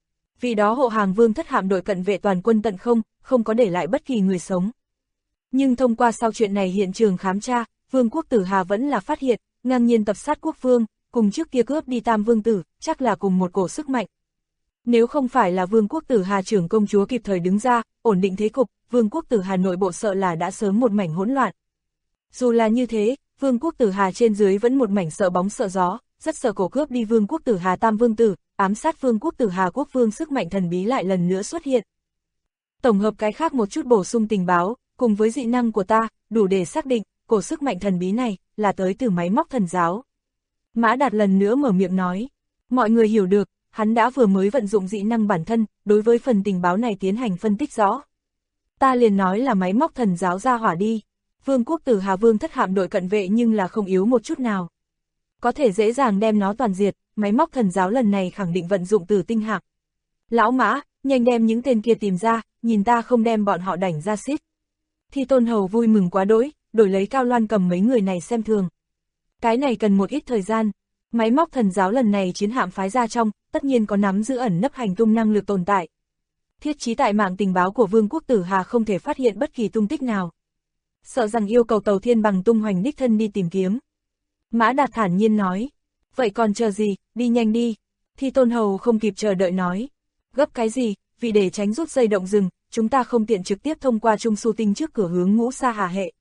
Vì đó hộ hàng Vương thất hạm đội cận vệ toàn quân tận không có để lại bất kỳ người sống. Nhưng thông qua sau chuyện này hiện trường khám tra, Vương quốc Tử Hà vẫn là phát hiện, ngang nhiên tập sát quốc vương, cùng trước kia cướp đi Tam Vương Tử, chắc là cùng một cổ sức mạnh. Nếu không phải là Vương quốc Tử Hà trưởng công chúa kịp thời đứng ra, ổn định thế cục, Vương quốc Tử Hà nội bộ sợ là đã sớm một mảnh hỗn loạn. Dù là như thế, Vương quốc Tử Hà trên dưới vẫn một mảnh sợ bóng sợ gió, rất sợ cổ cướp đi Vương quốc Tử Hà Tam Vương Tử, ám sát Vương quốc Tử Hà Quốc Vương sức mạnh thần bí lại lần nữa xuất hiện. Tổng hợp cái khác một chút bổ sung tình báo, cùng với dị năng của ta, đủ để xác định, cổ sức mạnh thần bí này, là tới từ máy móc thần giáo. Mã Đạt lần nữa mở miệng nói, mọi người hiểu được, hắn đã vừa mới vận dụng dị năng bản thân, đối với phần tình báo này tiến hành phân tích rõ. Ta liền nói là máy móc thần giáo ra hỏa đi. Vương quốc Tử Hà Vương thất hạm đội cận vệ nhưng là không yếu một chút nào. Có thể dễ dàng đem nó toàn diệt, máy móc thần giáo lần này khẳng định vận dụng Tử tinh hạm. Lão Mã, nhanh đem những tên kia tìm ra, nhìn ta không đem bọn họ đảnh ra xít. Thi Tôn Hầu vui mừng quá đỗi, đổi lấy Cao Loan cầm mấy người này xem thường. Cái này cần một ít thời gian. Máy móc thần giáo lần này chiến hạm phái ra trong, tất nhiên có nắm giữ ẩn nấp hành tung năng lực tồn tại. Thiết trí tại mạng tình báo của Vương quốc Tử Hà không thể phát hiện bất kỳ tung tích nào. Sợ rằng yêu cầu Tàu Thiên Bằng tung hoành đích thân đi tìm kiếm. Mã Đạt thản nhiên nói. Vậy còn chờ gì, đi nhanh đi. Thi Tôn Hầu không kịp chờ đợi nói. Gấp cái gì, vì để tránh rút dây động rừng, chúng ta không tiện trực tiếp thông qua Trung Su Tinh trước cửa hướng Ngũ Sa Hà hệ.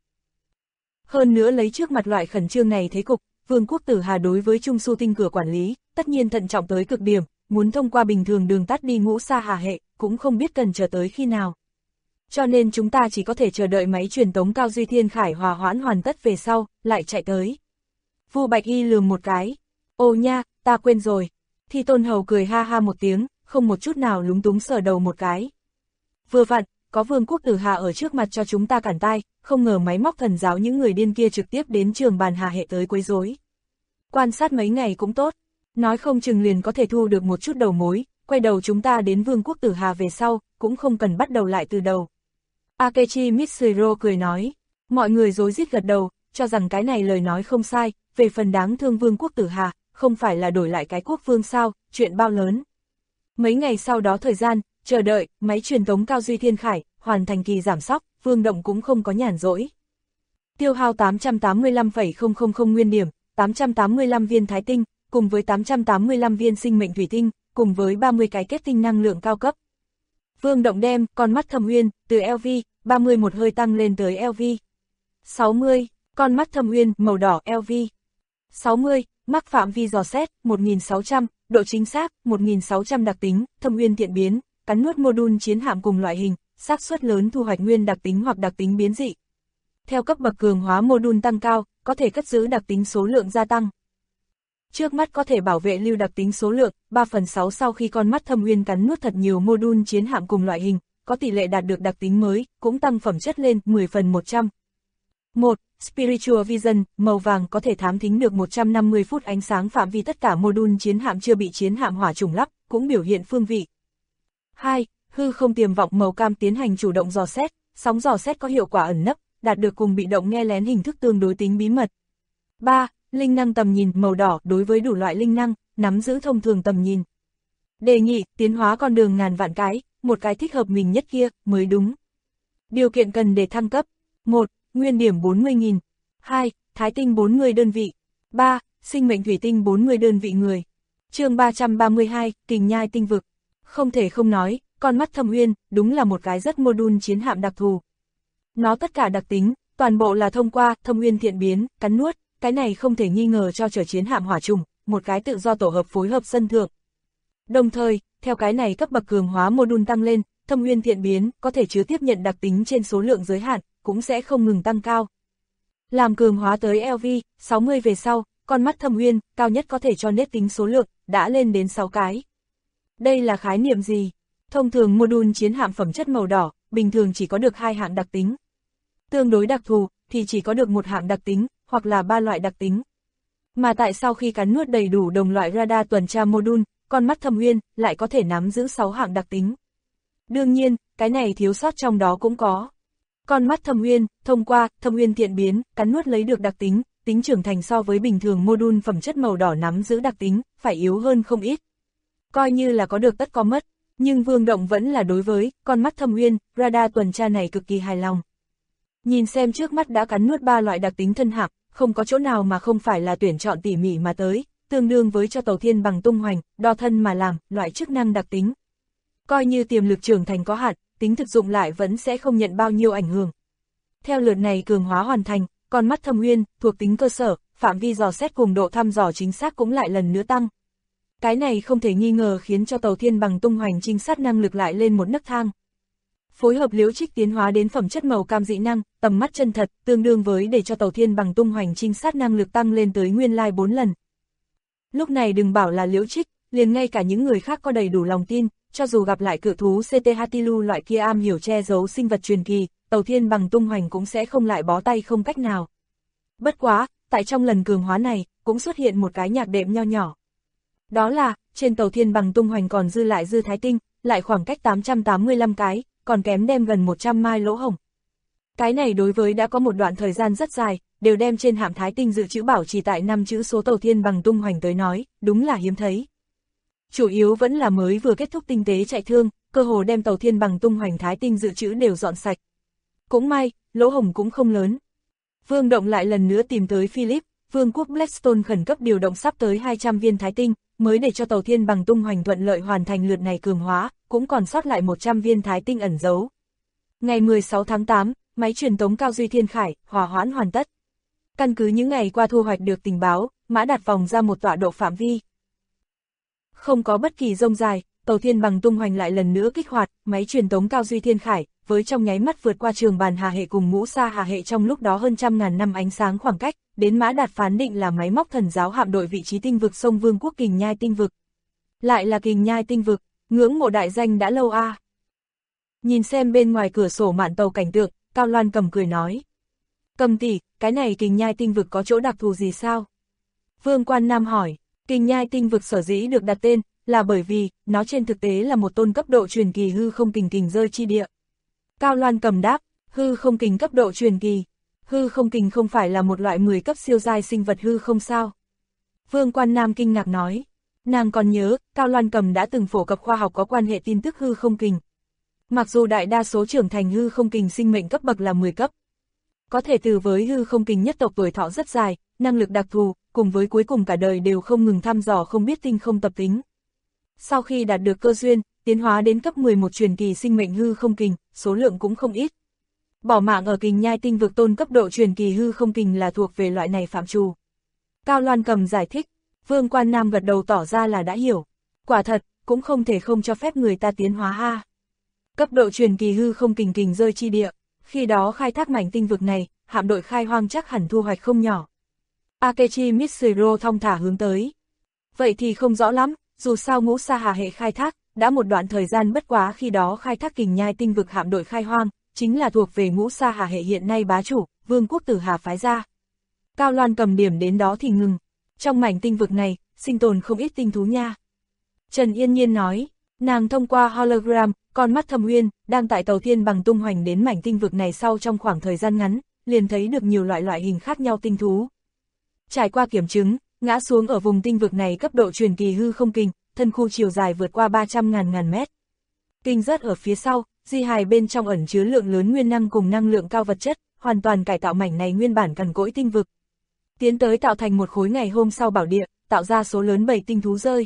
Hơn nữa lấy trước mặt loại khẩn trương này thế cục, Vương quốc Tử Hà đối với Trung Su Tinh cửa quản lý, tất nhiên thận trọng tới cực điểm, muốn thông qua bình thường đường tắt đi Ngũ Sa Hà hệ, cũng không biết cần chờ tới khi nào. Cho nên chúng ta chỉ có thể chờ đợi máy truyền tống Cao Duy Thiên Khải hòa hoãn hoàn tất về sau, lại chạy tới. Vu Bạch Y lườm một cái. Ô nha, ta quên rồi. Thi Tôn Hầu cười ha ha một tiếng, không một chút nào lúng túng sờ đầu một cái. Vừa vặn, có Vương quốc Tử Hà ở trước mặt cho chúng ta cản tai, không ngờ máy móc thần giáo những người điên kia trực tiếp đến Trường Bàn Hà hệ tới quấy rối. Quan sát mấy ngày cũng tốt, nói không chừng liền có thể thu được một chút đầu mối, quay đầu chúng ta đến Vương quốc Tử Hà về sau, cũng không cần bắt đầu lại từ đầu. Akechi Mitsuhiro cười nói, mọi người rối rít gật đầu, cho rằng cái này lời nói không sai, về phần đáng thương Vương quốc Tử Hà, không phải là đổi lại cái quốc vương sao, chuyện bao lớn. Mấy ngày sau đó thời gian, chờ đợi, máy truyền tống Cao Duy Thiên Khải, hoàn thành kỳ giảm sóc, Vương Động cũng không có nhàn rỗi. Tiêu hao 885,000 nguyên điểm, 885 viên thái tinh, cùng với 885 viên sinh mệnh thủy tinh, cùng với 30 cái kết tinh năng lượng cao cấp. Vương Động đem con mắt Thâm Uyên từ LV 30 một hơi tăng lên tới LV 60, con mắt Thâm Uyên màu đỏ LV 60, mắc phạm vi dò xét 1600, độ chính xác 1600 đặc tính, Thâm Uyên thiện biến, cắn nuốt mô đun chiến hạm cùng loại hình, xác suất lớn thu hoạch nguyên đặc tính hoặc đặc tính biến dị. Theo cấp bậc cường hóa mô đun tăng cao, có thể cất giữ đặc tính số lượng gia tăng. Trước mắt có thể bảo vệ lưu đặc tính số lượng, 3/6 sau khi con mắt Thâm Uyên cắn nuốt thật nhiều mô đun chiến hạm cùng loại hình, có tỷ lệ đạt được đặc tính mới, cũng tăng phẩm chất lên 10/100. 1. Spiritual Vision, màu vàng có thể thám thính được 150 phút ánh sáng phạm vi tất cả mô đun chiến hạm chưa bị chiến hạm hỏa trùng lắp, cũng biểu hiện phương vị. 2. Hư không tiềm vọng màu cam tiến hành chủ động dò xét, sóng dò xét có hiệu quả ẩn nấp, đạt được cùng bị động nghe lén hình thức tương đối tính bí mật. 3. Linh năng tầm nhìn màu đỏ đối với đủ loại linh năng, nắm giữ thông thường tầm nhìn. Đề nghị tiến hóa con đường ngàn vạn cái, một cái thích hợp mình nhất kia mới đúng. Điều kiện cần để thăng cấp. 1. Nguyên điểm 40.000. 2. Thái tinh 40 đơn vị. 3. Sinh mệnh thủy tinh 40 đơn vị người. Chương 332, Kình Nhai tinh vực. Không thể không nói, con mắt Thâm Uyên đúng là một cái rất mô đun chiến hạm đặc thù. Nó tất cả đặc tính, toàn bộ là thông qua Thâm Uyên thiện biến, cắn nuốt, cái này không thể nghi ngờ cho trở chiến hạm hỏa trùng, một cái tự do tổ hợp phối hợp sân thượng. Đồng thời, theo cái này cấp bậc cường hóa mô đun tăng lên, Thâm Uyên thiện biến có thể chứa tiếp nhận đặc tính trên số lượng giới hạn, cũng sẽ không ngừng tăng cao. Làm cường hóa tới LV 60 về sau, con mắt Thâm Uyên cao nhất có thể cho nết tính số lượng đã lên đến 6 cái. Đây là khái niệm gì? Thông thường mô đun chiến hạm phẩm chất màu đỏ, bình thường chỉ có được 2 hạng đặc tính. Tương đối đặc thù thì chỉ có được 1 hạng đặc tính, hoặc là 3 loại đặc tính. Mà tại sau khi cắn nuốt đầy đủ đồng loại radar tuần tra mô đun, con mắt Thâm Uyên lại có thể nắm giữ 6 hạng đặc tính. Đương nhiên, cái này thiếu sót trong đó cũng có. Con mắt Thâm Uyên, thông qua Thâm Uyên thiện biến, cắn nuốt lấy được đặc tính, tính trưởng thành so với bình thường mô đun phẩm chất màu đỏ nắm giữ đặc tính, phải yếu hơn không ít. Coi như là có được tất có mất, nhưng Vương Động vẫn là đối với con mắt Thâm Uyên, radar tuần tra này cực kỳ hài lòng. Nhìn xem trước mắt đã cắn nuốt 3 loại đặc tính thân hạm, không có chỗ nào mà không phải là tuyển chọn tỉ mỉ mà tới, tương đương với cho Tàu Thiên Bằng tung hoành, đo thân mà làm, loại chức năng đặc tính. Coi như tiềm lực trưởng thành có hạn, tính thực dụng lại vẫn sẽ không nhận bao nhiêu ảnh hưởng. Theo lượt này cường hóa hoàn thành, con mắt Thâm Uyên, thuộc tính cơ sở, phạm vi dò xét cùng độ thăm dò chính xác cũng lại lần nữa tăng. Cái này không thể nghi ngờ khiến cho Tàu Thiên Bằng tung hoành trinh sát năng lực lại lên một nấc thang. Phối hợp Liễu Trích tiến hóa đến phẩm chất màu cam dị năng, tầm mắt chân thật, tương đương với để cho Tàu Thiên Bằng tung hoành trinh sát năng lực tăng lên tới nguyên lai 4 lần. Lúc này đừng bảo là Liễu Trích, liền ngay cả những người khác có đầy đủ lòng tin, cho dù gặp lại cự thú CTHTLU loại kia am hiểu che giấu sinh vật truyền kỳ, Tàu Thiên Bằng tung hoành cũng sẽ không lại bó tay không cách nào. Bất quá, tại trong lần cường hóa này, cũng xuất hiện một cái nhạc đệm nho nhỏ. Đó là, trên Tàu Thiên Bằng tung hoành còn dư lại dư thái tinh, lại khoảng cách 885 cái, còn kém đem gần 100 mai lỗ hổng. Cái này đối với đã có một đoạn thời gian rất dài, đều đem trên hạm thái tinh dự trữ bảo trì tại 5 chữ số Tàu Thiên Bằng tung hoành tới nói, đúng là hiếm thấy. Chủ yếu vẫn là mới vừa kết thúc tinh tế chạy thương, cơ hồ đem Tàu Thiên Bằng tung hoành thái tinh dự trữ đều dọn sạch. Cũng may, lỗ hổng cũng không lớn. Vương Động lại lần nữa tìm tới Philip, Vương quốc Blackstone khẩn cấp điều động sắp tới 200 viên thái tinh, mới để cho Tàu Thiên Bằng tung hoành thuận lợi hoàn thành lượt này cường hóa, cũng còn sót lại 100 viên thái tinh ẩn giấu. Ngày 16 tháng 8, máy truyền tống cao duy thiên khải, hòa hoãn hoàn tất. Căn cứ những ngày qua thu hoạch được tình báo, Mã Đạt vòng ra một tọa độ phạm vi. Không có bất kỳ rông dài, Tàu Thiên Bằng tung hoành lại lần nữa kích hoạt, máy truyền tống cao duy thiên khải, với trong nháy mắt vượt qua trường bàn hà hệ cùng ngũ sa hà hệ trong lúc đó hơn trăm ngàn năm ánh sáng khoảng cách, đến Mã Đạt phán định là máy móc thần giáo hạm đội vị trí tinh vực sông Vương quốc Kình Nhai tinh vực. Lại là Kình Nhai tinh vực, ngưỡng mộ đại danh đã lâu a. Nhìn xem bên ngoài cửa sổ mạn tàu cảnh tượng, Cao Loan Cầm cười nói. Cầm tỷ, cái này Kình Nhai tinh vực có chỗ đặc thù gì sao? Vương Quan Nam hỏi, Kình Nhai tinh vực sở dĩ được đặt tên, là bởi vì, nó trên thực tế là một tôn cấp độ truyền kỳ hư không kình kình rơi chi địa. Cao Loan Cầm đáp, hư không kình cấp độ truyền kỳ. Hư không kình không phải là một loại 10 cấp siêu giai sinh vật hư không sao? Vương Quan Nam kinh ngạc nói. Nàng còn nhớ, Cao Loan Cầm đã từng phổ cập khoa học có quan hệ tin tức hư không kình. Mặc dù đại đa số trưởng thành hư không kình sinh mệnh cấp bậc là 10 cấp. Có thể từ với hư không kình nhất tộc tuổi thọ rất dài, năng lực đặc thù, cùng với cuối cùng cả đời đều không ngừng thăm dò không biết tinh không tập tính. Sau khi đạt được cơ duyên, tiến hóa đến cấp 11 truyền kỳ sinh mệnh hư không kình, số lượng cũng không ít. Bỏ mạng ở Kình Nhai tinh vực tôn cấp độ truyền kỳ hư không kình là thuộc về loại này phạm trù. Cao Loan Cầm giải thích, Vương Quan Nam gật đầu tỏ ra là đã hiểu. Quả thật, cũng không thể không cho phép người ta tiến hóa ha. Cấp độ truyền kỳ hư không kình kình rơi chi địa, khi đó khai thác mảnh tinh vực này, hạm đội khai hoang chắc hẳn thu hoạch không nhỏ. Akechi Mitsuro thong thả hướng tới. Vậy thì không rõ lắm, dù sao ngũ sa hà hệ khai thác, đã một đoạn thời gian bất quá khi đó khai thác Kình Nhai tinh vực hạm đội khai hoang, chính là thuộc về ngũ sa hà hệ hiện nay bá chủ, Vương quốc Tử Hà phái ra. Cao Loan Cầm điểm đến đó thì ngừng. Trong mảnh tinh vực này, sinh tồn không ít tinh thú nha. Trần Yên Nhiên nói, nàng thông qua hologram, con mắt thâm uyên, đang tại Tàu Thiên Bằng tung hoành đến mảnh tinh vực này sau trong khoảng thời gian ngắn, liền thấy được nhiều loại hình khác nhau tinh thú. Trải qua kiểm chứng, ngã xuống ở vùng tinh vực này cấp độ truyền kỳ hư không kình, thân khu chiều dài vượt qua 300.000 mét. Kinh rớt ở phía sau, di hài bên trong ẩn chứa lượng lớn nguyên năng cùng năng lượng cao vật chất, hoàn toàn cải tạo mảnh này nguyên bản cằn cỗi tinh vực. Tiến tới tạo thành một khối ngày hôm sau bảo địa, tạo ra số lớn 7 tinh thú rơi.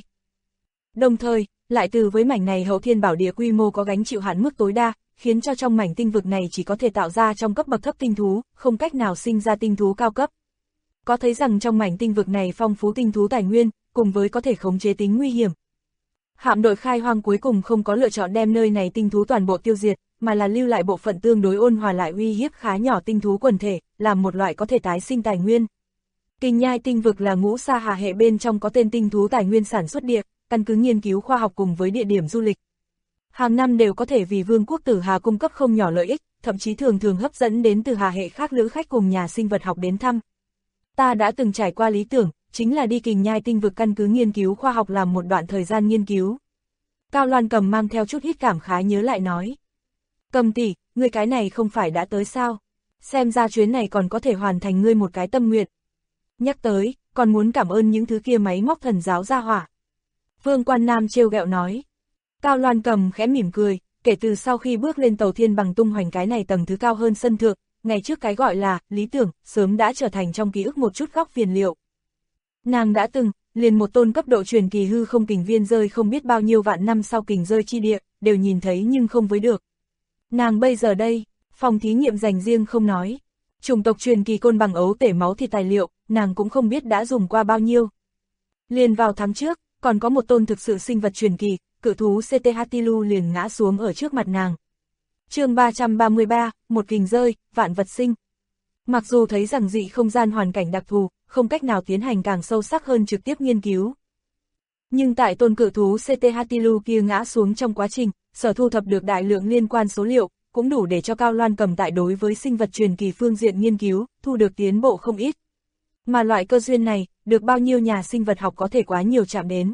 Đồng thời, lại từ với mảnh này hậu thiên bảo địa quy mô có gánh chịu hạn mức tối đa, khiến cho trong mảnh tinh vực này chỉ có thể tạo ra trong cấp bậc thấp tinh thú, không cách nào sinh ra tinh thú cao cấp. Có thấy rằng trong mảnh tinh vực này phong phú tinh thú tài nguyên, cùng với có thể khống chế tính nguy hiểm. Hạm đội khai hoang cuối cùng không có lựa chọn đem nơi này tinh thú toàn bộ tiêu diệt, mà là lưu lại bộ phận tương đối ôn hòa lại uy hiếp khá nhỏ tinh thú quần thể, làm một loại có thể tái sinh tài nguyên. Kình Nhai tinh vực là ngũ sa hà hệ bên trong có tên tinh thú tài nguyên sản xuất địa, căn cứ nghiên cứu khoa học cùng với địa điểm du lịch. Hàng năm đều có thể vì Vương quốc Tử Hà cung cấp không nhỏ lợi ích, thậm chí thường hấp dẫn đến từ hà hệ khác lữ khách cùng nhà sinh vật học đến thăm. Ta đã từng trải qua lý tưởng, chính là đi Kình Nhai tinh vực căn cứ nghiên cứu khoa học làm một đoạn thời gian nghiên cứu. Cao Loan Cầm mang theo chút hít cảm khái nhớ lại nói. Cầm tỷ, ngươi cái này không phải đã tới sao? Xem ra chuyến này còn có thể hoàn thành ngươi một cái tâm nguyện. Nhắc tới, còn muốn cảm ơn những thứ kia máy móc thần giáo gia hỏa. Vương Quan Nam trêu ghẹo nói. Cao Loan Cầm khẽ mỉm cười, kể từ sau khi bước lên Tàu Thiên Bằng tung hoành cái này tầng thứ cao hơn sân thượng, ngày trước cái gọi là lý tưởng, sớm đã trở thành trong ký ức một chút góc viền liệu. Nàng đã từng, liền một tôn cấp độ truyền kỳ hư không kình viên rơi không biết bao nhiêu vạn năm sau kình rơi chi địa, đều nhìn thấy nhưng không với được. Nàng bây giờ đây, phòng thí nghiệm dành riêng không nói. Chủng tộc truyền kỳ côn bằng ấu tể máu thịt tài liệu, nàng cũng không biết đã dùng qua bao nhiêu. Liền vào tháng trước, còn có một tôn thực sự sinh vật truyền kỳ, cự thú CTHTLU liền ngã xuống ở trước mặt nàng. Chương 333, một kình rơi, vạn vật sinh. Mặc dù thấy rằng dị không gian hoàn cảnh đặc thù, không cách nào tiến hành càng sâu sắc hơn trực tiếp nghiên cứu. Nhưng tại tôn cự thú CT Hatilu kia ngã xuống trong quá trình, Sở thu thập được đại lượng liên quan số liệu, cũng đủ để cho Cao Loan Cầm tại đối với sinh vật truyền kỳ phương diện nghiên cứu, thu được tiến bộ không ít. Mà loại cơ duyên này, được bao nhiêu nhà sinh vật học có thể quá nhiều chạm đến.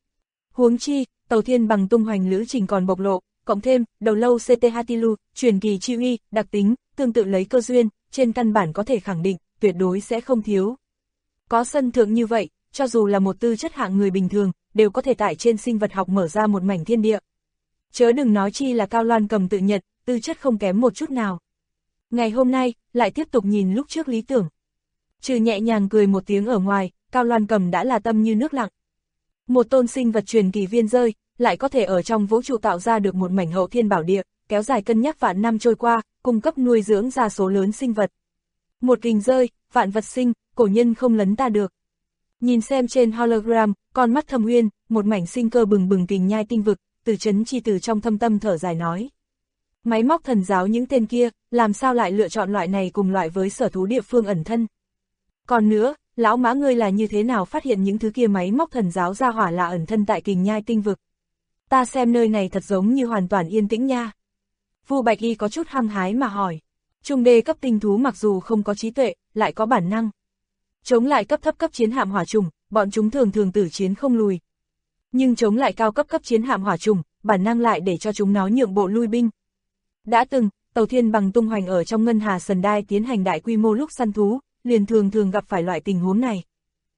Huống chi, Tàu Thiên Bằng tung hoành lữ trình còn bộc lộ, cộng thêm, đầu lâu CT Hatilu, truyền kỳ chi uy, đặc tính, tương tự lấy cơ duyên, trên căn bản có thể khẳng định, tuyệt đối sẽ không thiếu. Có sân thượng như vậy, cho dù là một tư chất hạng người bình thường, đều có thể tại trên sinh vật học mở ra một mảnh thiên địa. Chớ đừng nói chi là Cao Loan Cầm tự nhận, tư chất không kém một chút nào. Ngày hôm nay, lại tiếp tục nhìn lúc trước lý tưởng. Trừ nhẹ nhàng cười một tiếng ở ngoài, Cao Loan Cầm đã là tâm như nước lặng. Một tôn sinh vật truyền kỳ viên rơi, lại có thể ở trong vũ trụ tạo ra được một mảnh hậu thiên bảo địa, kéo dài cân nhắc vạn năm trôi qua, cung cấp nuôi dưỡng ra số lớn sinh vật. Một kình rơi, vạn vật sinh, cổ nhân không lấn ta được. Nhìn xem trên hologram, con mắt thâm uyên, một mảnh sinh cơ bừng bừng kình nhai tinh vực, Từ Chấn Chi từ trong thâm tâm thở dài nói. Máy móc thần giáo những tên kia, làm sao lại lựa chọn loại này cùng loại với sở thú địa phương ẩn thân. Còn nữa, lão Mã ngươi là như thế nào phát hiện những thứ kia máy móc thần giáo ra hỏa là ẩn thân tại kình nhai tinh vực. Ta xem nơi này thật giống như hoàn toàn yên tĩnh nha. Vu Bạch Y có chút hăng hái mà hỏi. Trung đê cấp tinh thú mặc dù không có trí tuệ, lại có bản năng. Chống lại cấp thấp cấp chiến hạm hỏa trùng, bọn chúng thường thường tử chiến không lùi. Nhưng chống lại cao cấp cấp chiến hạm hỏa trùng, bản năng lại để cho chúng nó nhượng bộ lui binh. Đã từng, Tàu Thiên Bằng tung hoành ở trong Ngân Hà Sần Đai tiến hành đại quy mô lúc săn thú, liền thường gặp phải loại tình huống này.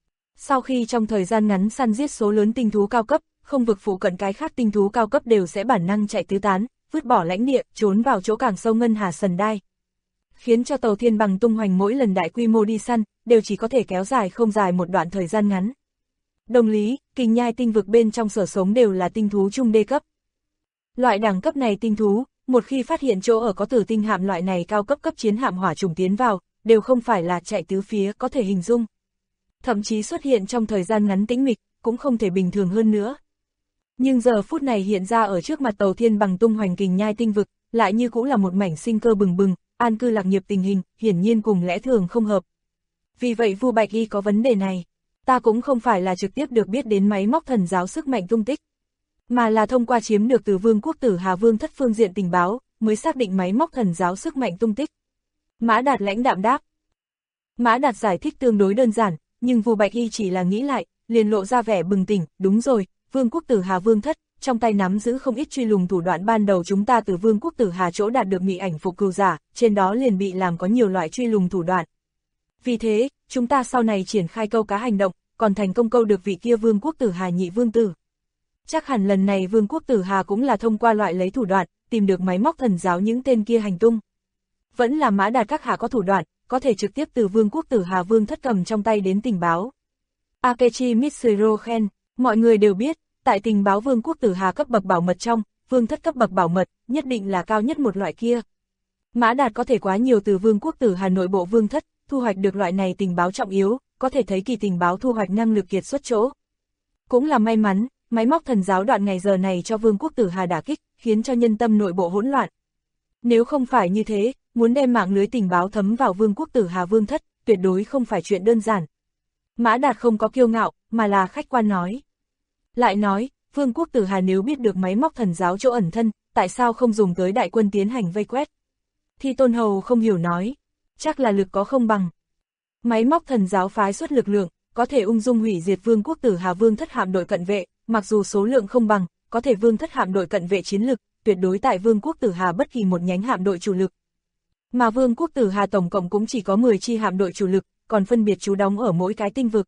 Sau khi trong thời gian ngắn săn giết số lớn tinh thú cao cấp, không vực phụ cận cái khác tinh thú cao cấp đều sẽ bản năng chạy tứ tán, vứt bỏ lãnh địa, trốn vào chỗ càng sâu Ngân Hà Sần Đai. Khiến cho Tàu Thiên Bằng tung hoành mỗi lần đại quy mô đi săn, đều chỉ có thể kéo dài không dài một đoạn thời gian ngắn. Đồng lý, kình nhai tinh vực bên trong sở sống đều là tinh thú trung đê cấp. Loại đẳng cấp này tinh thú, một khi phát hiện chỗ ở có tử tinh hạm loại này cao cấp cấp chiến hạm hỏa trùng tiến vào, đều không phải là chạy tứ phía có thể hình dung. Thậm chí xuất hiện trong thời gian ngắn tĩnh mịch, cũng không thể bình thường hơn nữa. Nhưng giờ phút này hiện ra ở trước mặt Tàu Thiên Bằng tung hoành kình nhai tinh vực, lại như cũng là một mảnh sinh cơ bừng bừng, an cư lạc nghiệp tình hình, hiển nhiên cùng lẽ thường không hợp. Vì vậy Vu Bạch Y có vấn đề này, ta cũng không phải là trực tiếp được biết đến máy móc thần giáo sức mạnh tung tích, mà là thông qua chiếm được từ Vương quốc Tử Hà Vương thất phương diện tình báo, mới xác định máy móc thần giáo sức mạnh tung tích. Mã Đạt lãnh đạm đáp. Mã Đạt giải thích tương đối đơn giản, nhưng Vu Bạch Y chỉ là nghĩ lại, liền lộ ra vẻ bừng tỉnh, đúng rồi, Vương quốc Tử Hà Vương thất, trong tay nắm giữ không ít truy lùng thủ đoạn ban đầu chúng ta từ Vương quốc Tử Hà chỗ đạt được mị ảnh phục cừu giả, trên đó liền bị làm có nhiều loại truy lùng thủ đoạn. Vì thế, chúng ta sau này triển khai câu cá hành động, còn thành công câu được vị kia Vương quốc Tử Hà nhị vương tử. Chắc hẳn lần này Vương quốc Tử Hà cũng là thông qua loại lấy thủ đoạn, tìm được máy móc thần giáo những tên kia hành tung. Vẫn là Mã Đạt các hạ có thủ đoạn, có thể trực tiếp từ Vương quốc Tử Hà Vương thất cầm trong tay đến tình báo. Akechi Mitsuro khen, mọi người đều biết, tại tình báo Vương quốc Tử Hà cấp bậc bảo mật trong, Vương thất cấp bậc bảo mật, nhất định là cao nhất một loại kia. Mã Đạt có thể quá nhiều từ Vương quốc Tử Hà nội bộ Vương thất, thu hoạch được loại này tình báo trọng yếu, có thể thấy kỳ tình báo thu hoạch năng lực kiệt xuất chỗ. Cũng là may mắn, máy móc thần giáo đoạn ngày giờ này cho Vương quốc Tử Hà đả kích, khiến cho nhân tâm nội bộ hỗn loạn. Nếu không phải như thế, muốn đem mạng lưới tình báo thấm vào Vương quốc Tử Hà Vương thất, tuyệt đối không phải chuyện đơn giản. Mã Đạt không có kiêu ngạo, mà là khách quan nói. Lại nói, Vương quốc Tử Hà nếu biết được máy móc thần giáo chỗ ẩn thân, tại sao không dùng tới đại quân tiến hành vây quét? Thi Tôn Hầu không hiểu nói, chắc là lực có không bằng. Máy móc thần giáo phái xuất lực lượng, có thể ung dung hủy diệt Vương quốc Tử Hà Vương thất hạm đội cận vệ, mặc dù số lượng không bằng, có thể Vương thất hạm đội cận vệ chiến lực, tuyệt đối tại Vương quốc Tử Hà bất kỳ một nhánh hạm đội chủ lực. Mà Vương quốc Tử Hà tổng cộng cũng chỉ có 10 chi hạm đội chủ lực, còn phân biệt trú đóng ở mỗi cái tinh vực.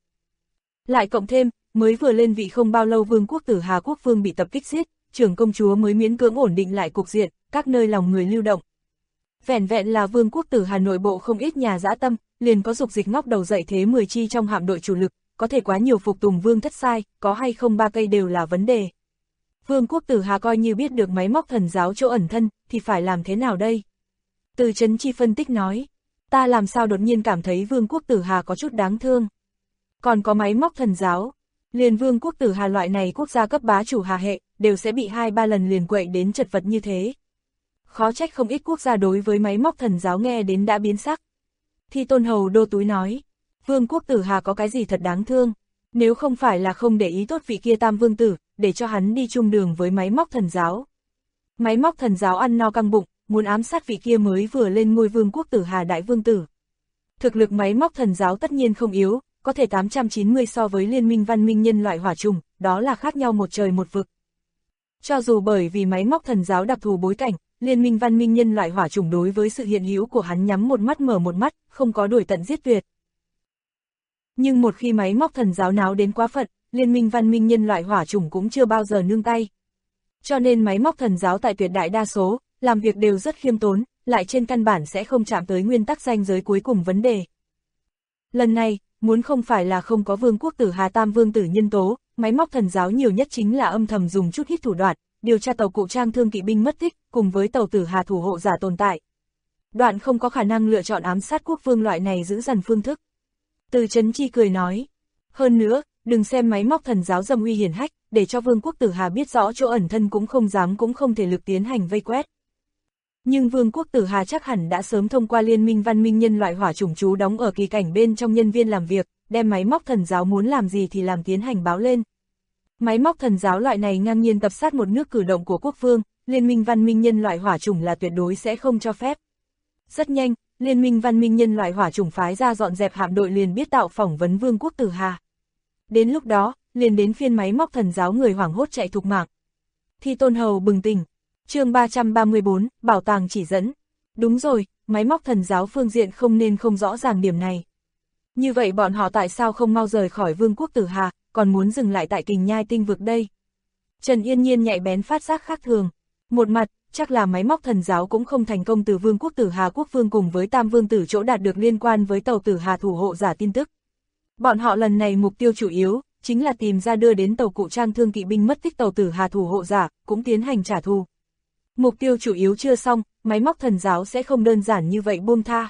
Lại cộng thêm, mới vừa lên vị không bao lâu Vương quốc Tử Hà quốc vương bị tập kích giết, trưởng công chúa mới miễn cưỡng ổn định lại cục diện, các nơi lòng người lưu động. Vẻn vẹn là Vương quốc Tử Hà nội bộ không ít nhà dã tâm, liền có dục dịch ngóc đầu dậy thế 10 chi trong hạm đội chủ lực, có thể quá nhiều phục tùng Vương thất sai, có hay không ba cây đều là vấn đề. Vương quốc Tử Hà coi như biết được máy móc thần giáo chỗ ẩn thân, thì phải làm thế nào đây? Từ Chấn Chi phân tích nói, ta làm sao đột nhiên cảm thấy Vương quốc Tử Hà có chút đáng thương. Còn có máy móc thần giáo, liền Vương quốc Tử Hà loại này quốc gia cấp bá chủ Hà hệ, đều sẽ bị 2-3 lần liền quậy đến chật vật như thế. Khó trách không ít quốc gia đối với máy móc thần giáo nghe đến đã biến sắc. Thi Tôn Hầu đô túi nói, Vương quốc Tử Hà có cái gì thật đáng thương? Nếu không phải là không để ý tốt vị kia Tam Vương Tử, để cho hắn đi chung đường với máy móc thần giáo. Máy móc thần giáo ăn no căng bụng, muốn ám sát vị kia mới vừa lên ngôi Vương quốc Tử Hà Đại Vương Tử. Thực lực máy móc thần giáo tất nhiên không yếu, có thể 890 so với Liên minh văn minh nhân loại hỏa trùng, đó là khác nhau một trời một vực. Cho dù bởi vì máy móc thần giáo đặc thù bối cảnh, Liên minh văn minh nhân loại hỏa trùng đối với sự hiện hữu của hắn nhắm một mắt mở một mắt, không có đuổi tận giết tuyệt. Nhưng một khi máy móc thần giáo náo đến quá phận, Liên minh văn minh nhân loại hỏa trùng cũng chưa bao giờ nương tay. Cho nên máy móc thần giáo tại tuyệt đại đa số, làm việc đều rất khiêm tốn, lại trên căn bản sẽ không chạm tới nguyên tắc ranh giới cuối cùng vấn đề. Lần này, muốn không phải là không có Vương quốc Tử Hà Tam Vương Tử nhân tố, máy móc thần giáo nhiều nhất chính là âm thầm dùng chút hít thủ đoạn, điều tra tàu cụ trang thương kỵ binh mất tích, cùng với tàu Tử Hà thủ hộ giả tồn tại. Đoạn không có khả năng lựa chọn ám sát quốc vương loại này giữ dằn phương thức. Từ Chấn Chi cười nói, hơn nữa, đừng xem máy móc thần giáo dâm uy hiển hách, để cho Vương quốc Tử Hà biết rõ chỗ ẩn thân cũng không dám cũng không thể lực tiến hành vây quét. Nhưng Vương quốc Tử Hà chắc hẳn đã sớm thông qua Liên minh văn minh nhân loại hỏa chủng trú đóng ở kỳ cảnh bên trong nhân viên làm việc, đem máy móc thần giáo muốn làm gì thì làm tiến hành báo lên. Máy móc thần giáo loại này ngang nhiên tập sát một nước cử động của quốc vương, Liên minh văn minh nhân loại hỏa chủng là tuyệt đối sẽ không cho phép. Rất nhanh, Liên minh văn minh nhân loại hỏa chủng phái ra dọn dẹp hạm đội liền biết tạo phỏng vấn Vương quốc Tử Hà. Đến lúc đó, liền đến phiên máy móc thần giáo người hoảng hốt chạy thục mạng. Thi Tôn Hầu bừng tỉnh. Chương 334, bảo tàng chỉ dẫn. Đúng rồi, máy móc thần giáo phương diện không nên không rõ ràng điểm này. Như vậy bọn họ tại sao không mau rời khỏi Vương quốc Tử Hà, còn muốn dừng lại tại Kình Nhai tinh vực đây? Trần Yên Nhiên nhạy bén phát giác khác thường. Một mặt, chắc là máy móc thần giáo cũng không thành công từ Vương quốc Tử Hà quốc vương cùng với Tam Vương Tử chỗ đạt được liên quan với tàu Tử Hà thủ hộ giả tin tức. Bọn họ lần này mục tiêu chủ yếu, chính là tìm ra đưa đến tàu cụ trang thương kỵ binh mất tích tàu Tử Hà thủ hộ giả, cũng tiến hành trả thù. Mục tiêu chủ yếu chưa xong, máy móc thần giáo sẽ không đơn giản như vậy buông tha.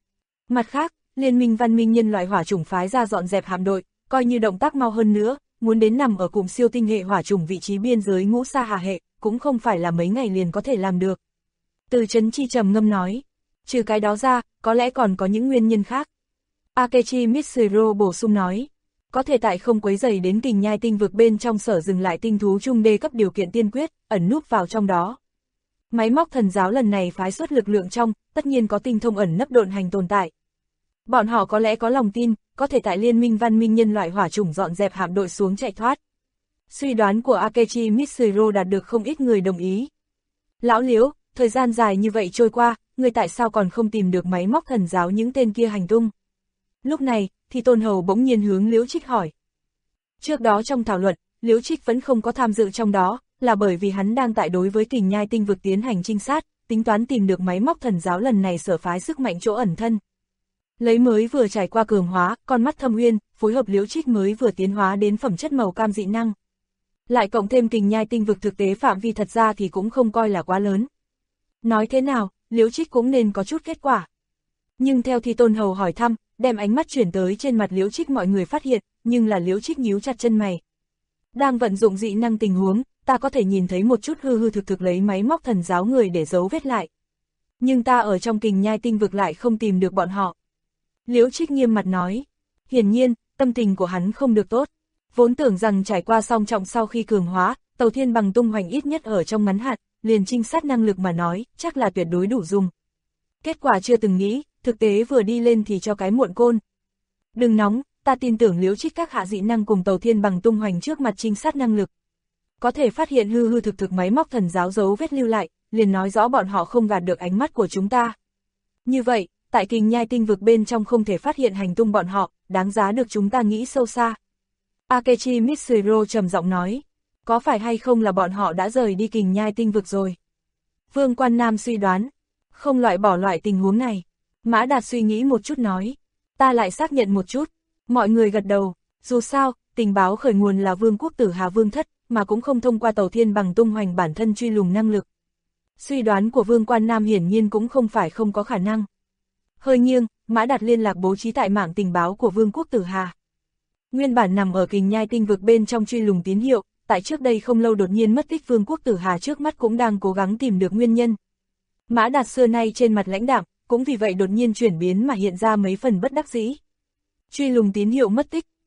Mặt khác, Liên minh văn minh nhân loại hỏa chủng phái ra dọn dẹp hạm đội, coi như động tác mau hơn nữa, muốn đến nằm ở cụm siêu tinh hệ hỏa chủng vị trí biên giới Ngũ Sa Hà hệ, cũng không phải là mấy ngày liền có thể làm được. Từ Chấn Chi trầm ngâm nói, trừ cái đó ra, có lẽ còn có những nguyên nhân khác. Akechi Mitsuro bổ sung nói, có thể tại không quấy rầy đến Kình Nhai tinh vực bên trong sở dừng lại tinh thú trung đê cấp điều kiện tiên quyết, ẩn núp vào trong đó. Máy móc thần giáo lần này phái xuất lực lượng trong, tất nhiên có tinh thông ẩn nấp độn hành tồn tại. Bọn họ có lẽ có lòng tin, có thể tại Liên minh văn minh nhân loại hỏa chủng dọn dẹp hạm đội xuống chạy thoát. Suy đoán của Akechi Mitsuro đạt được không ít người đồng ý. Lão Liễu, thời gian dài như vậy trôi qua, người tại sao còn không tìm được máy móc thần giáo những tên kia hành tung? Lúc này, thì Tôn Hầu bỗng nhiên hướng Liễu Trích hỏi. Trước đó trong thảo luận, Liễu Trích vẫn không có tham dự trong đó, là bởi vì hắn đang tại đối với Kình Nhai tinh vực tiến hành trinh sát, tính toán tìm được máy móc thần giáo lần này sở phái sức mạnh chỗ ẩn thân. Lấy mới vừa trải qua cường hóa, con mắt thâm uyên, phối hợp Liễu Trích mới vừa tiến hóa đến phẩm chất màu cam dị năng. Lại cộng thêm Kình Nhai tinh vực thực tế phạm vi thật ra thì cũng không coi là quá lớn. Nói thế nào, Liễu Trích cũng nên có chút kết quả. Nhưng theo Thi Tôn Hầu hỏi thăm, đem ánh mắt chuyển tới trên mặt Liễu Trích mọi người phát hiện, nhưng là Liễu Trích nhíu chặt chân mày. Đang vận dụng dị năng tình huống, ta có thể nhìn thấy một chút hư hư thực thực lấy máy móc thần giáo người để giấu vết lại. Nhưng ta ở trong Kình Nhai tinh vực lại không tìm được bọn họ. Liễu Trích nghiêm mặt nói. Hiển nhiên, tâm tình của hắn không được tốt. Vốn tưởng rằng trải qua song trọng sau khi cường hóa, tàu thiên bằng tung hoành ít nhất ở trong ngắn hạn, liền trinh sát năng lực mà nói, chắc là tuyệt đối đủ dùng. Kết quả chưa từng nghĩ, thực tế vừa đi lên thì cho cái muộn côn. Đừng nóng, ta tin tưởng Liễu Trích các hạ dị năng cùng tàu thiên bằng tung hoành trước mặt trinh sát năng lực. Có thể phát hiện hư hư thực thực máy móc thần giáo dấu vết lưu lại, liền nói rõ bọn họ không gạt được ánh mắt của chúng ta. Như vậy, tại Kình Nhai tinh vực bên trong không thể phát hiện hành tung bọn họ, đáng giá được chúng ta nghĩ sâu xa. Akechi Mitsuro trầm giọng nói, có phải hay không là bọn họ đã rời đi Kình Nhai tinh vực rồi? Vương Quan Nam suy đoán, không loại bỏ loại tình huống này. Mã Đạt suy nghĩ một chút nói, ta lại xác nhận một chút. Mọi người gật đầu, dù sao, tình báo khởi nguồn là Vương quốc Tử Hà Vương thất, mà cũng không thông qua tàu thiên bằng tung hoành bản thân truy lùng năng lực. Suy đoán của Vương Quan Nam hiển nhiên cũng không phải không có khả năng. Hơi nghiêng, Mã Đạt liên lạc bố trí tại mạng tình báo của Vương quốc Tử Hà. Nguyên bản nằm ở Kình Nhai tinh vực bên trong truy lùng tín hiệu, tại trước đây không lâu đột nhiên mất tích Vương quốc Tử Hà trước mắt cũng đang cố gắng tìm được nguyên nhân. Mã Đạt xưa nay trên mặt lãnh đạm, cũng vì vậy đột nhiên chuyển biến mà hiện ra mấy phần bất đắc dĩ. Truy lùng tín hiệu mất tích,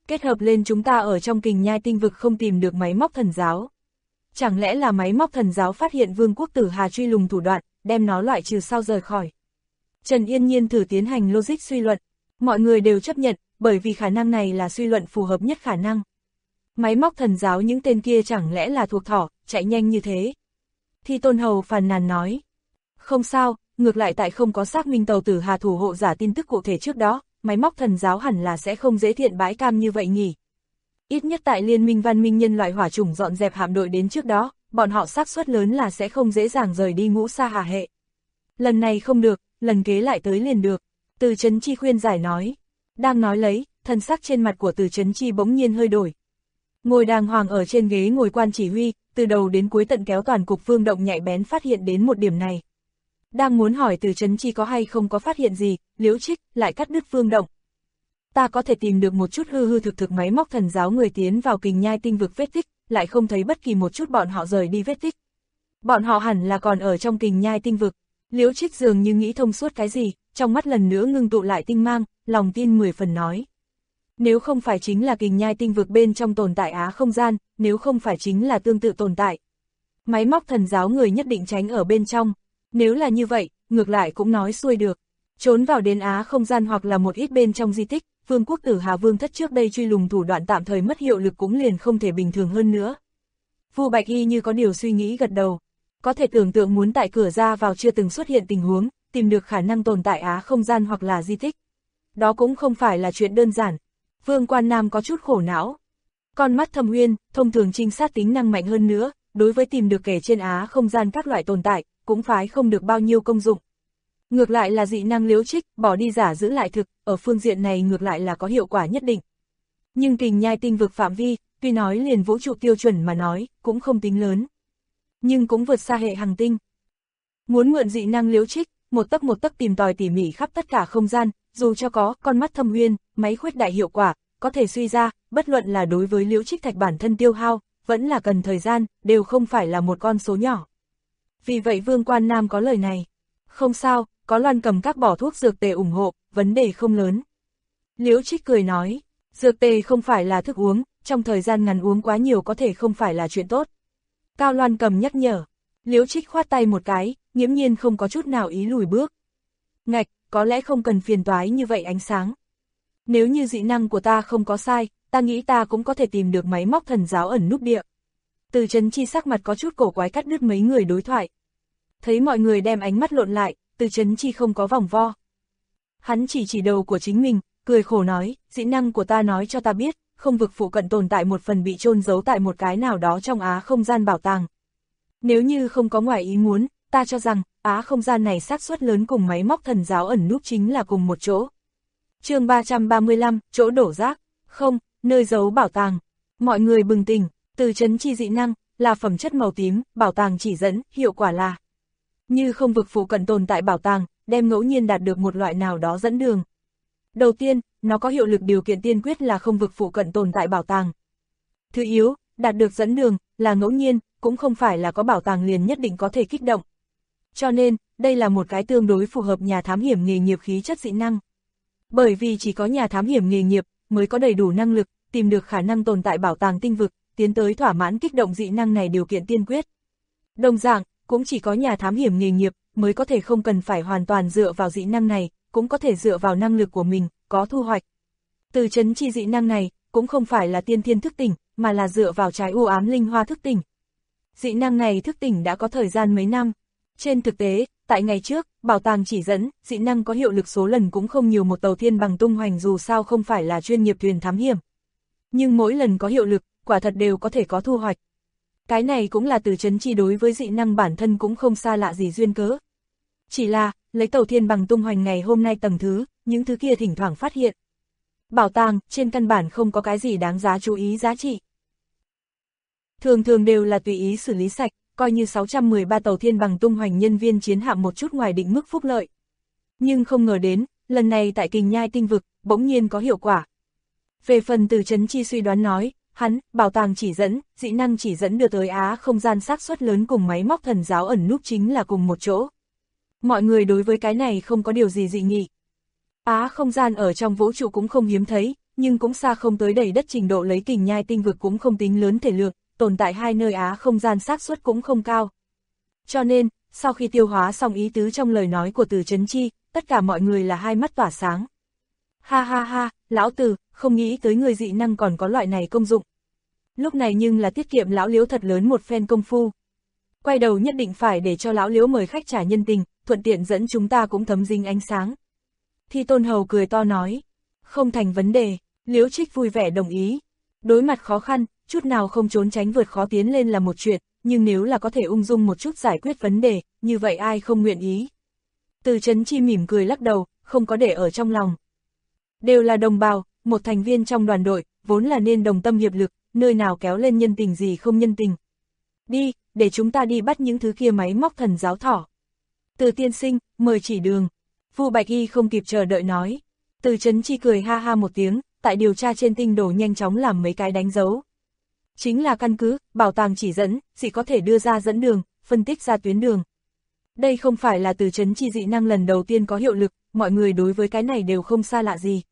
Kết hợp lên chúng ta ở trong kình nhai tinh vực không tìm được máy móc thần giáo. Chẳng lẽ là máy móc thần giáo phát hiện Vương quốc Tử Hà truy lùng thủ đoạn, đem nó loại trừ sau rời khỏi. Trần Yên Nhiên thử tiến hành logic suy luận, mọi người đều chấp nhận, bởi vì khả năng này là suy luận phù hợp nhất khả năng. Máy móc thần giáo những tên kia chẳng lẽ là thuộc thỏ, chạy nhanh như thế. Thi Tôn Hầu phàn nàn nói. Không sao, ngược lại tại không có xác minh tàu Tử Hà thủ hộ giả tin tức cụ thể trước đó, máy móc thần giáo hẳn là sẽ không dễ thiện bãi cam như vậy nhỉ. Ít nhất tại liên minh văn minh nhân loại hỏa chủng dọn dẹp hạm đội đến trước đó, bọn họ xác suất lớn là sẽ không dễ dàng rời đi Ngũ Sa Hà hệ. Lần này không được, lần kế lại tới liền được. Từ Chấn Chi khuyên giải nói. Đang nói lấy, thân sắc trên mặt của Từ Chấn Chi bỗng nhiên hơi đổi. Ngồi đàng hoàng ở trên ghế ngồi quan chỉ huy, từ đầu đến cuối tận kéo toàn cục Vương Động nhạy bén phát hiện đến một điểm này. Đang muốn hỏi Từ Chấn Chi có hay không có phát hiện gì, Liễu Trích lại cắt đứt Vương Động. Ta có thể tìm được một chút hư hư thực thực máy móc thần giáo người tiến vào kình nhai tinh vực vết tích, lại không thấy bất kỳ một chút bọn họ rời đi vết tích. Bọn họ hẳn là còn ở trong kình nhai tinh vực. Liễu Trích dường như nghĩ thông suốt cái gì, trong mắt lần nữa ngưng tụ lại tinh mang, lòng tin 10 phần nói. Nếu không phải chính là kình nhai tinh vực bên trong tồn tại á không gian, nếu không phải chính là tương tự tồn tại. Máy móc thần giáo người nhất định tránh ở bên trong. Nếu là như vậy, ngược lại cũng nói xuôi được. Trốn vào đến á không gian hoặc là một ít bên trong di tích, Vương quốc Tử Hà Vương thất trước đây truy lùng thủ đoạn tạm thời mất hiệu lực cũng liền không thể bình thường hơn nữa. Vu Bạch Y như có điều suy nghĩ gật đầu. Có thể tưởng tượng muốn tại cửa ra vào chưa từng xuất hiện tình huống, tìm được khả năng tồn tại á không gian hoặc là di tích. Đó cũng không phải là chuyện đơn giản. Vương Quan Nam có chút khổ não. Con mắt Thâm Uyên, thông thường trinh sát tính năng mạnh hơn nữa, đối với tìm được kẻ trên á không gian các loại tồn tại, cũng phái không được bao nhiêu công dụng. Ngược lại là dị năng Liễu Trích, bỏ đi giả giữ lại thực, ở phương diện này ngược lại là có hiệu quả nhất định. Nhưng kình nhai tinh vực phạm vi, tuy nói liền vũ trụ tiêu chuẩn mà nói, cũng không tính lớn. Nhưng cũng vượt xa hệ hành tinh. Muốn mượn dị năng Liễu Trích, một tấc tìm tòi tỉ mỉ khắp tất cả không gian, dù cho có con mắt Thâm Uyên, máy khuếch đại hiệu quả, có thể suy ra, bất luận là đối với Liễu Trích thạch bản thân tiêu hao, vẫn là cần thời gian, đều không phải là một con số nhỏ. Vì vậy Vương Quan Nam có lời này. Không sao, có Loan Cầm các bỏ thuốc dược tề ủng hộ, vấn đề không lớn. Liễu Trích cười nói, dược tề không phải là thức uống, trong thời gian ngắn uống quá nhiều có thể không phải là chuyện tốt. Cao Loan Cầm nhắc nhở, Liễu Trích khoát tay một cái, nghiễm nhiên không có chút nào ý lùi bước. Ngạch, có lẽ không cần phiền toái như vậy ánh sáng. Nếu như dị năng của ta không có sai, ta nghĩ ta cũng có thể tìm được máy móc thần giáo ẩn núp địa. Từ Chấn Chi sắc mặt có chút cổ quái cắt đứt mấy người đối thoại. Thấy mọi người đem ánh mắt lộn lại, Từ Chấn Chi không có vòng vo. Hắn chỉ đầu của chính mình, cười khổ nói, dị năng của ta nói cho ta biết, không vực phụ cận tồn tại một phần bị chôn giấu tại một cái nào đó trong á không gian bảo tàng. Nếu như không có ngoài ý muốn, ta cho rằng, á không gian này xác suất lớn cùng máy móc thần giáo ẩn núp chính là cùng một chỗ. Chương 335, chỗ đổ rác, không, nơi giấu bảo tàng. Mọi người bừng tỉnh, Từ Chấn Chi dị năng, là phẩm chất màu tím, bảo tàng chỉ dẫn, hiệu quả là như không vực phụ cận tồn tại bảo tàng, đem ngẫu nhiên đạt được một loại nào đó dẫn đường. Đầu tiên, nó có hiệu lực điều kiện tiên quyết là không vực phụ cận tồn tại bảo tàng. Thứ yếu, đạt được dẫn đường, là ngẫu nhiên, cũng không phải là có bảo tàng liền nhất định có thể kích động. Cho nên, đây là một cái tương đối phù hợp nhà thám hiểm nghề nghiệp khí chất dị năng. Bởi vì chỉ có nhà thám hiểm nghề nghiệp, mới có đầy đủ năng lực, tìm được khả năng tồn tại bảo tàng tinh vực, tiến tới thỏa mãn kích động dị năng này điều kiện tiên quyết. Đồng dạng, cũng chỉ có nhà thám hiểm nghề nghiệp, mới có thể không cần phải hoàn toàn dựa vào dị năng này, cũng có thể dựa vào năng lực của mình, có thu hoạch. Từ Chấn Chi dị năng này, cũng không phải là tiên thiên thức tỉnh, mà là dựa vào trái u ám linh hoa thức tỉnh. Dị năng này thức tỉnh đã có thời gian mấy năm. Trên thực tế, tại ngày trước, bảo tàng chỉ dẫn, dị năng có hiệu lực số lần cũng không nhiều một tàu thiên bằng tung hoành dù sao không phải là chuyên nghiệp thuyền thám hiểm. Nhưng mỗi lần có hiệu lực, quả thật đều có thể có thu hoạch. Cái này cũng là Từ Chấn Chi đối với dị năng bản thân cũng không xa lạ gì duyên cớ. Chỉ là, lấy tàu thiên bằng tung hoành ngày hôm nay tầng thứ, những thứ kia thỉnh thoảng phát hiện. Bảo tàng, trên căn bản không có cái gì đáng giá chú ý giá trị. Thường đều là tùy ý xử lý sạch, coi như 613 tàu thiên bằng tung hoành nhân viên chiến hạm một chút ngoài định mức phúc lợi. Nhưng không ngờ đến, lần này tại Kình Nhai tinh vực, bỗng nhiên có hiệu quả. Về phần Từ Chấn Chi suy đoán nói, hắn, bảo tàng chỉ dẫn, dị năng chỉ dẫn đưa tới á không gian xác suất lớn cùng máy móc thần giáo ẩn núp chính là cùng một chỗ. Mọi người đối với cái này không có điều gì dị nghị. Á không gian ở trong vũ trụ cũng không hiếm thấy, nhưng cũng xa không tới đầy đất trình độ lấy kình nhai tinh vực cũng không tính lớn thể lượng, tồn tại hai nơi á không gian xác suất cũng không cao. Cho nên, sau khi tiêu hóa xong ý tứ trong lời nói của Từ Chấn Chi, tất cả mọi người là hai mắt tỏa sáng. Ha ha ha, lão Từ, không nghĩ tới người dị năng còn có loại này công dụng. Lúc này nhưng là tiết kiệm lão Liễu thật lớn một phen công phu. Quay đầu nhất định phải để cho lão Liễu mời khách trả nhân tình, thuận tiện dẫn chúng ta cũng thấm dính ánh sáng. Thi Tôn Hầu cười to nói, không thành vấn đề, Liễu Trích vui vẻ đồng ý. Đối mặt khó khăn, chút nào không trốn tránh vượt khó tiến lên là một chuyện, nhưng nếu là có thể ung dung một chút giải quyết vấn đề, như vậy ai không nguyện ý. Từ Chấn Chi mỉm cười lắc đầu, không có để ở trong lòng. Đều là đồng bào, một thành viên trong đoàn đội, vốn là nên đồng tâm hiệp lực, nơi nào kéo lên nhân tình gì không nhân tình. Đi, để chúng ta đi bắt những thứ kia máy móc thần giáo thỏ. Từ tiên sinh, mời chỉ đường. Vu Bạch Y không kịp chờ đợi nói. Từ Chấn Chi cười ha ha một tiếng, tại điều tra trên tinh đồ nhanh chóng làm mấy cái đánh dấu. Chính là căn cứ, bảo tàng chỉ dẫn, chỉ có thể đưa ra dẫn đường, phân tích ra tuyến đường. Đây không phải là Từ Chấn Chi dị năng lần đầu tiên có hiệu lực, mọi người đối với cái này đều không xa lạ gì.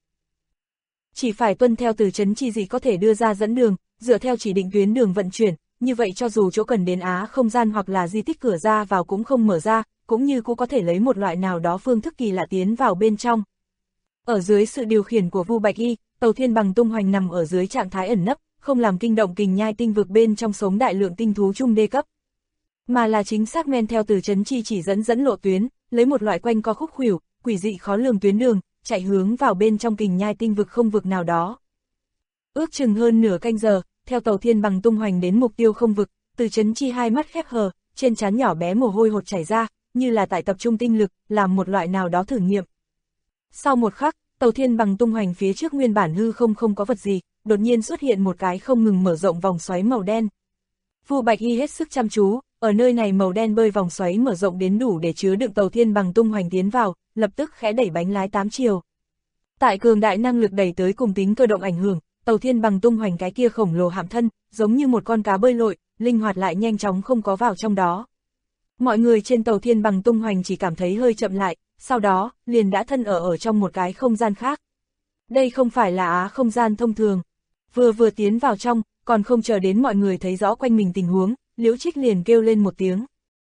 Chỉ phải tuân theo Từ Chấn Chi dị có thể đưa ra dẫn đường, dựa theo chỉ định tuyến đường vận chuyển, như vậy cho dù chỗ cần đến á không gian hoặc là di tích cửa ra vào cũng không mở ra, cũng như cũng có thể lấy một loại nào đó phương thức kỳ lạ tiến vào bên trong. Ở dưới sự điều khiển của Vu Bạch Y, tàu thiên bằng tung hoành nằm ở dưới trạng thái ẩn nấp, không làm kinh động kình nhai tinh vực bên trong sống đại lượng tinh thú trung đê cấp. Mà là chính xác men theo Từ Chấn Chi chỉ dẫn lộ tuyến, lấy một loại quanh co khúc khuỷu, quỷ dị khó lường tuyến đường, chạy hướng vào bên trong kình nhai tinh vực không vực nào đó. Ước chừng hơn nửa canh giờ, theo tàu thiên bằng tung hoành đến mục tiêu không vực, Từ Chấn Chi hai mắt khép hờ, trên trán nhỏ bé mồ hôi hột chảy ra, như là tại tập trung tinh lực, làm một loại nào đó thử nghiệm. Sau một khắc, tàu thiên bằng tung hoành phía trước nguyên bản hư không có vật gì, đột nhiên xuất hiện một cái không ngừng mở rộng vòng xoáy màu đen. Vu Bạch Y hết sức chăm chú, ở nơi này màu đen bơi vòng xoáy mở rộng đến đủ để chứa đựng tàu thiên bằng tung hoành tiến vào, lập tức khẽ đẩy bánh lái 8 chiều. Tại cường đại năng lực đẩy tới cùng tính cơ động ảnh hưởng, tàu thiên bằng tung hoành cái kia khổng lồ hạm thân, giống như một con cá bơi lội, linh hoạt lại nhanh chóng không có vào trong đó. Mọi người trên tàu thiên bằng tung hoành chỉ cảm thấy hơi chậm lại, sau đó, liền đã thân ở trong một cái không gian khác. Đây không phải là á không gian thông thường. Vừa tiến vào trong, còn không chờ đến mọi người thấy rõ quanh mình tình huống, Liễu Trích liền kêu lên một tiếng.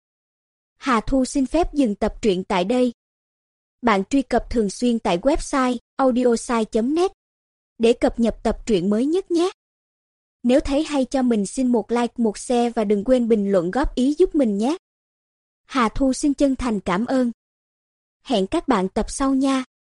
Hà Thu xin phép dừng tập truyện tại đây. Bạn truy cập thường xuyên tại website audiosai.net để cập nhật tập truyện mới nhất nhé. Nếu thấy hay cho mình xin một like, một share và đừng quên bình luận góp ý giúp mình nhé. Hà Thu xin chân thành cảm ơn. Hẹn các bạn tập sau nha.